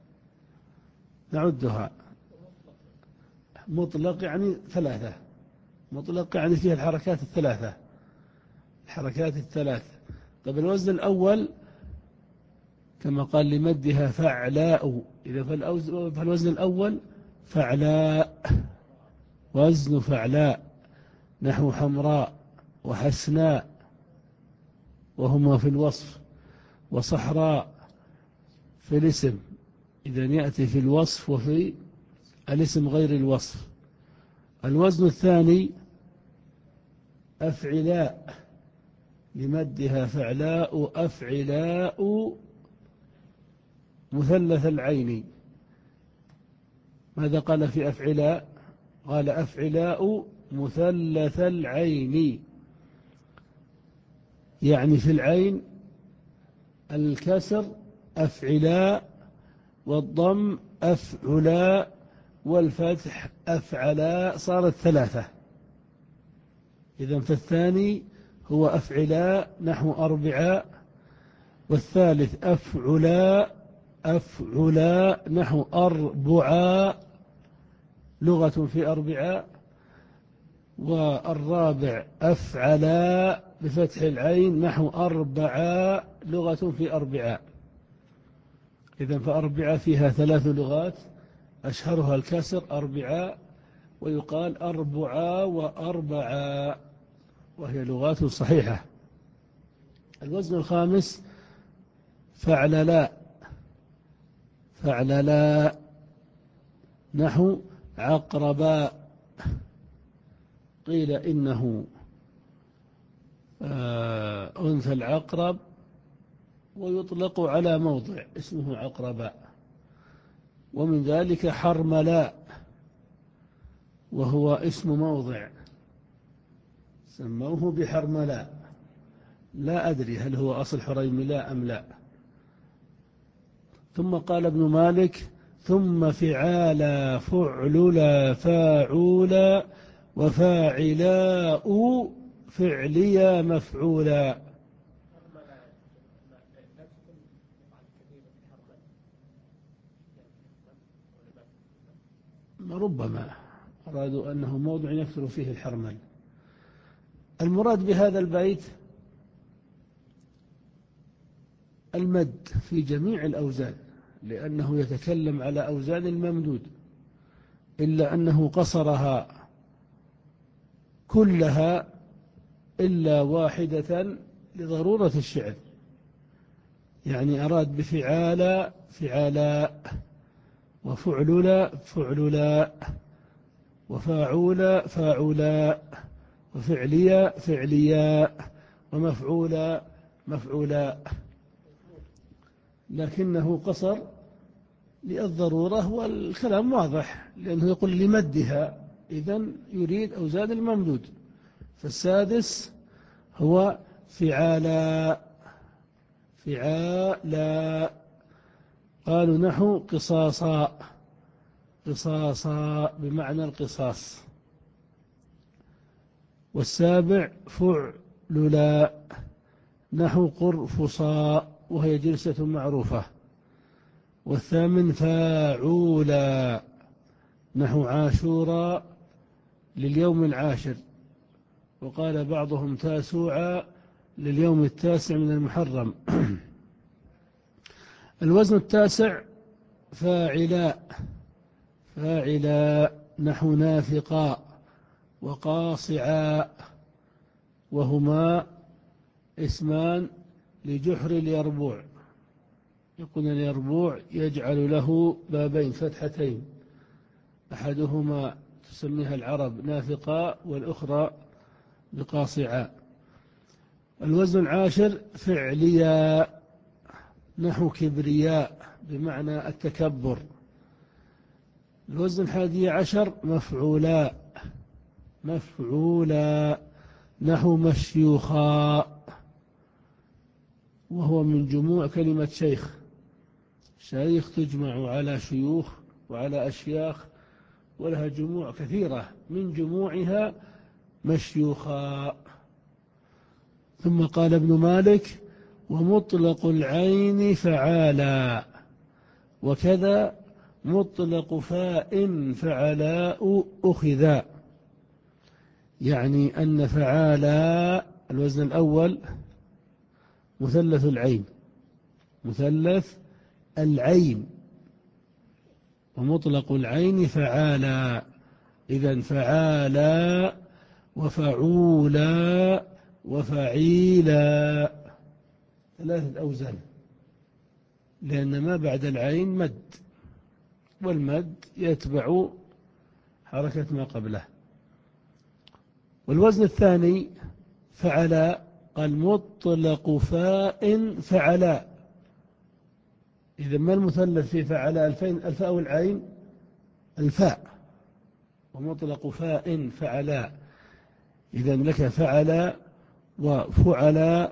نعدها. مطلق يعني ثلاثة، مطلق يعني فيها الحركات الثلاثة، الحركات الثلاث. طب الوزن الأول كما قال لمدها فعلاء، إذا فالوزن الأول فعلاء، وزن فعلاء نحو حمراء وحسناء وهما في الوصف، وصحراء في الاسم، إذا يأتي في الوصف وفي الاسم غير الوصف. الوزن الثاني أفعلاء لمدها فعلاء أفعلاء مثلث العين. ماذا قال في أفعلاء؟ قال أفعلاء مثلث العين، يعني في العين الكسر أفعلاء، والضم أفعلاء، والفتح أفعلاء، صارت ثلاثة. إذن فالثاني هو أفعلاء نحو أربعاء، والثالث أفعلاء أفعلاء نحو أربعاء لغة في أربعاء، والرابع أفعلاء بفتح العين نحو أربعاء لغة في أربعاء. إذن فأربعاء فيها ثلاث لغات، أشهرها الكسر أربعاء، ويقال أربعاء وأربعاء، وهي لغات صحيحة. الوزن الخامس فعللاء فعللاء نحو عقرباء. قيل إنه أنثى العقرب، ويطلق على موضع اسمه عقرباء. ومن ذلك حرملاء، وهو اسم موضع سموه بحرملاء، لا أدري هل هو أصل حريملاء أم لا. ثم قال ابن مالك ثم فعالا فعللا فاعولا وفاعلاء فعليا مفعولا. ربما أرادوا أنه موضع يكثر فيه الحرمل. المراد بهذا البيت المد في جميع الأوزان، لأنه يتكلم على أوزان الممدود، إلا أنه قصرها كلها إلا واحدة لضرورة الشعر. يعني أراد بفعالا فعالاء، وفعللا فعللاء، وفاعولا فاعولاء، وفعليا فعلياء، ومفعولا مفعولاء، لكنه قصر للضرورة، والكلام واضح لأنه يقول لمدها، إذن يريد أوزان الممدود. فالسادس هو فعالا فعالا، قالوا نحو قصاصا قصاصا بمعنى القصاص. والسابع فعللا نحو قرفصا، وهي جلسة معروفة. والثامن فاعولا نحو عاشورا لليوم العاشر، وقال بعضهم تاسوعا لليوم التاسع من المحرم. الوزن التاسع فاعلاء فاعلاء نحو نافقا وقاصعا، وهما اسمان لجحر اليربوع. يقول اليربوع يجعل له بابين فتحتين، أحدهما تسميها العرب نافقا والأخرى بقاصعا. الوزن العاشر فعليا نحو كبرياء بمعنى التكبر. الوزن الحادي عشر مفعولا، مفعولا، نحو مشيوخا، وهو من جموع كلمة شيخ. شيخ تجمع على شيوخ وعلى أشياخ، ولها جموع كثيرة، من جموعها مشيوخا. ثم قال ابن مالك: ومطلق العين فعالا، وكذا مطلق فاء فعلاء أخذا. يعني أن فعالا الوزن الأول مثلث العين، مثلث العين، ومطلق العين فعالا. إذن فعالا وفعولا وفعيلا ثلاثة أوزان، لأن ما بعد العين مد، والمد يتبع حركة ما قبله. والوزن الثاني فعلا، قال مطلق فاء فعلا. إذا ما المثلث في فعلا؟ الفاء والعين، الفاء، ومطلق فاء فعلا. إذا لك فعلا وفعلا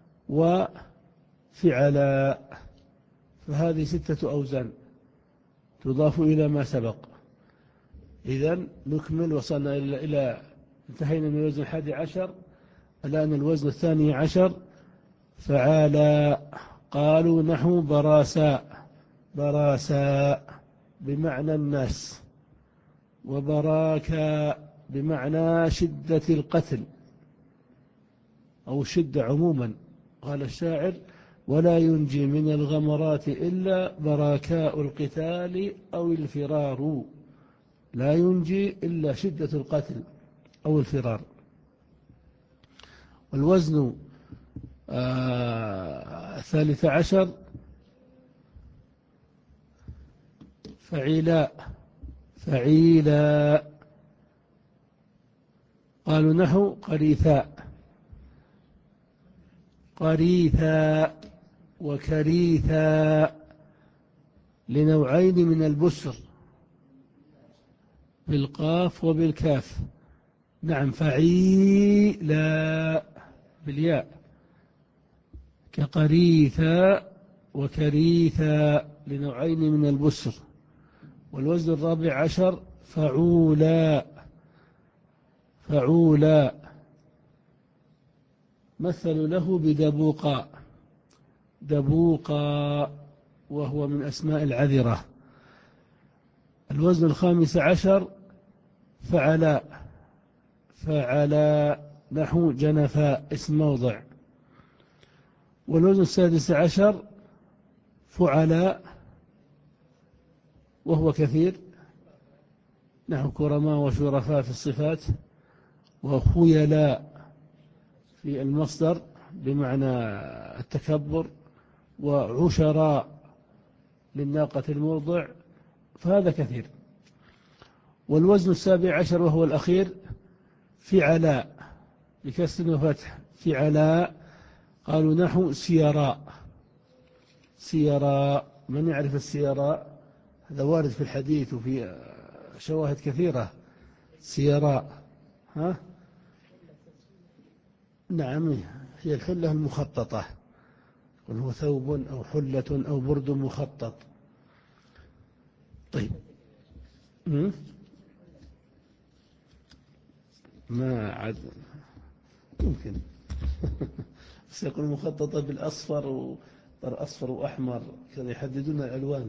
وفعلا، فهذه ستة أوزان تضاف إلى ما سبق. إذا نكمل، وصلنا إلى, إلى انتهينا من الوزن الحادي عشر. الآن الوزن الثاني عشر فعالا. قالوا نحو براساء، براساء بمعنى الناس، وبراكا بمعنى شدة القتل أو شدة عموما. قال الشاعر: ولا ينجي من الغمرات إلا براكاء القتال أو الفرار. لا ينجي إلا شدة القتل أو الفرار. والوزن آه الثالث عشر فعيلاء، فعيلا. قالوا نحو قريثاء، قريثاء وكريثاء، لنوعين من البسر، بالقاف وبالكاف. نعم، فعيلا بالياء، كقريثاء وكريثاء، لنوعين من البسر. والوزن الرابع عشر فعولا، فعولا، مثلوا له بدبوقا، دبوقا، وهو من أسماء العذرة. الوزن الخامس عشر فعلا، فعلا نحو جنفاء اسم موضع. والوزن السادس عشر فعلا، وهو كثير، نحو كرماء وشرفاء في الصفات، وخيلاء في المصدر بمعنى التكبر، وعشراء للناقة المرضع، فهذا كثير. والوزن السابع عشر وهو الأخير فعلاء بكسر وفتح، فعلاء. قالوا نحو سيراء، سيراء. من يعرف السيراء؟ هذا وارد في الحديث وفي شواهد كثيرة. سيراء، ها؟ نعم، هي الحلة المخططة، وهو ثوب أو حلة أو برد مخطط. طيب، ما عاد ممكن بس يكون مخططة بالأصفر وأصفر وأحمر كذا، يحددون الألوان.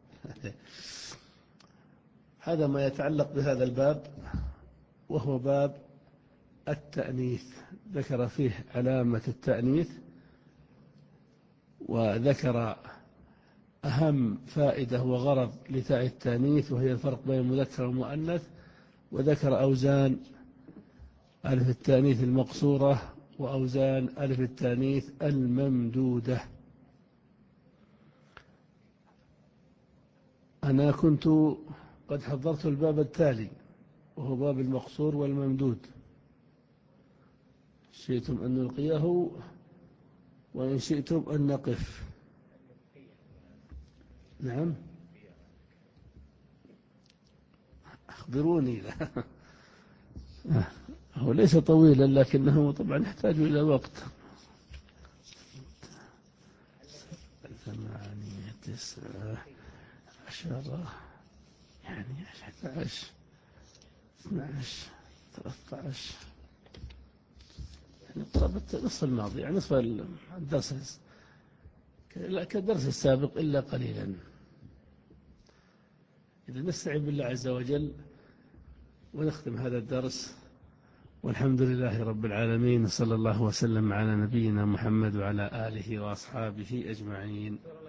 هذا ما يتعلق بهذا الباب، وهو باب التأنيث. ذكر فيه علامة التأنيث، وذكر أهم فائدة وغرض لتاء التأنيث، وهي الفرق بين المذكر والمؤنث. وذكر أوزان ألف التأنيث المقصورة وأوزان ألف التأنيث الممدودة. أنا كنت قد حضرت الباب التالي، وهو باب المقصور والممدود. شئتم أن نلقيه وإن شئتم أن نقف. نعم، أخبروني. لا هو ليس طويلا لكنه طبعا يحتاج إلى وقت. ثمانية تسعة عشرة يعني أحد عشر اثنا عشر ثلاثة عشر يعني قرابة نصف الماضي، يعني نصف الدرس كالدرس السابق إلا قليلا. إذا نستعين بالله عز وجل ونختم هذا الدرس، والحمد لله رب العالمين، صلى الله وسلم على نبينا محمد وعلى آله وأصحابه أجمعين.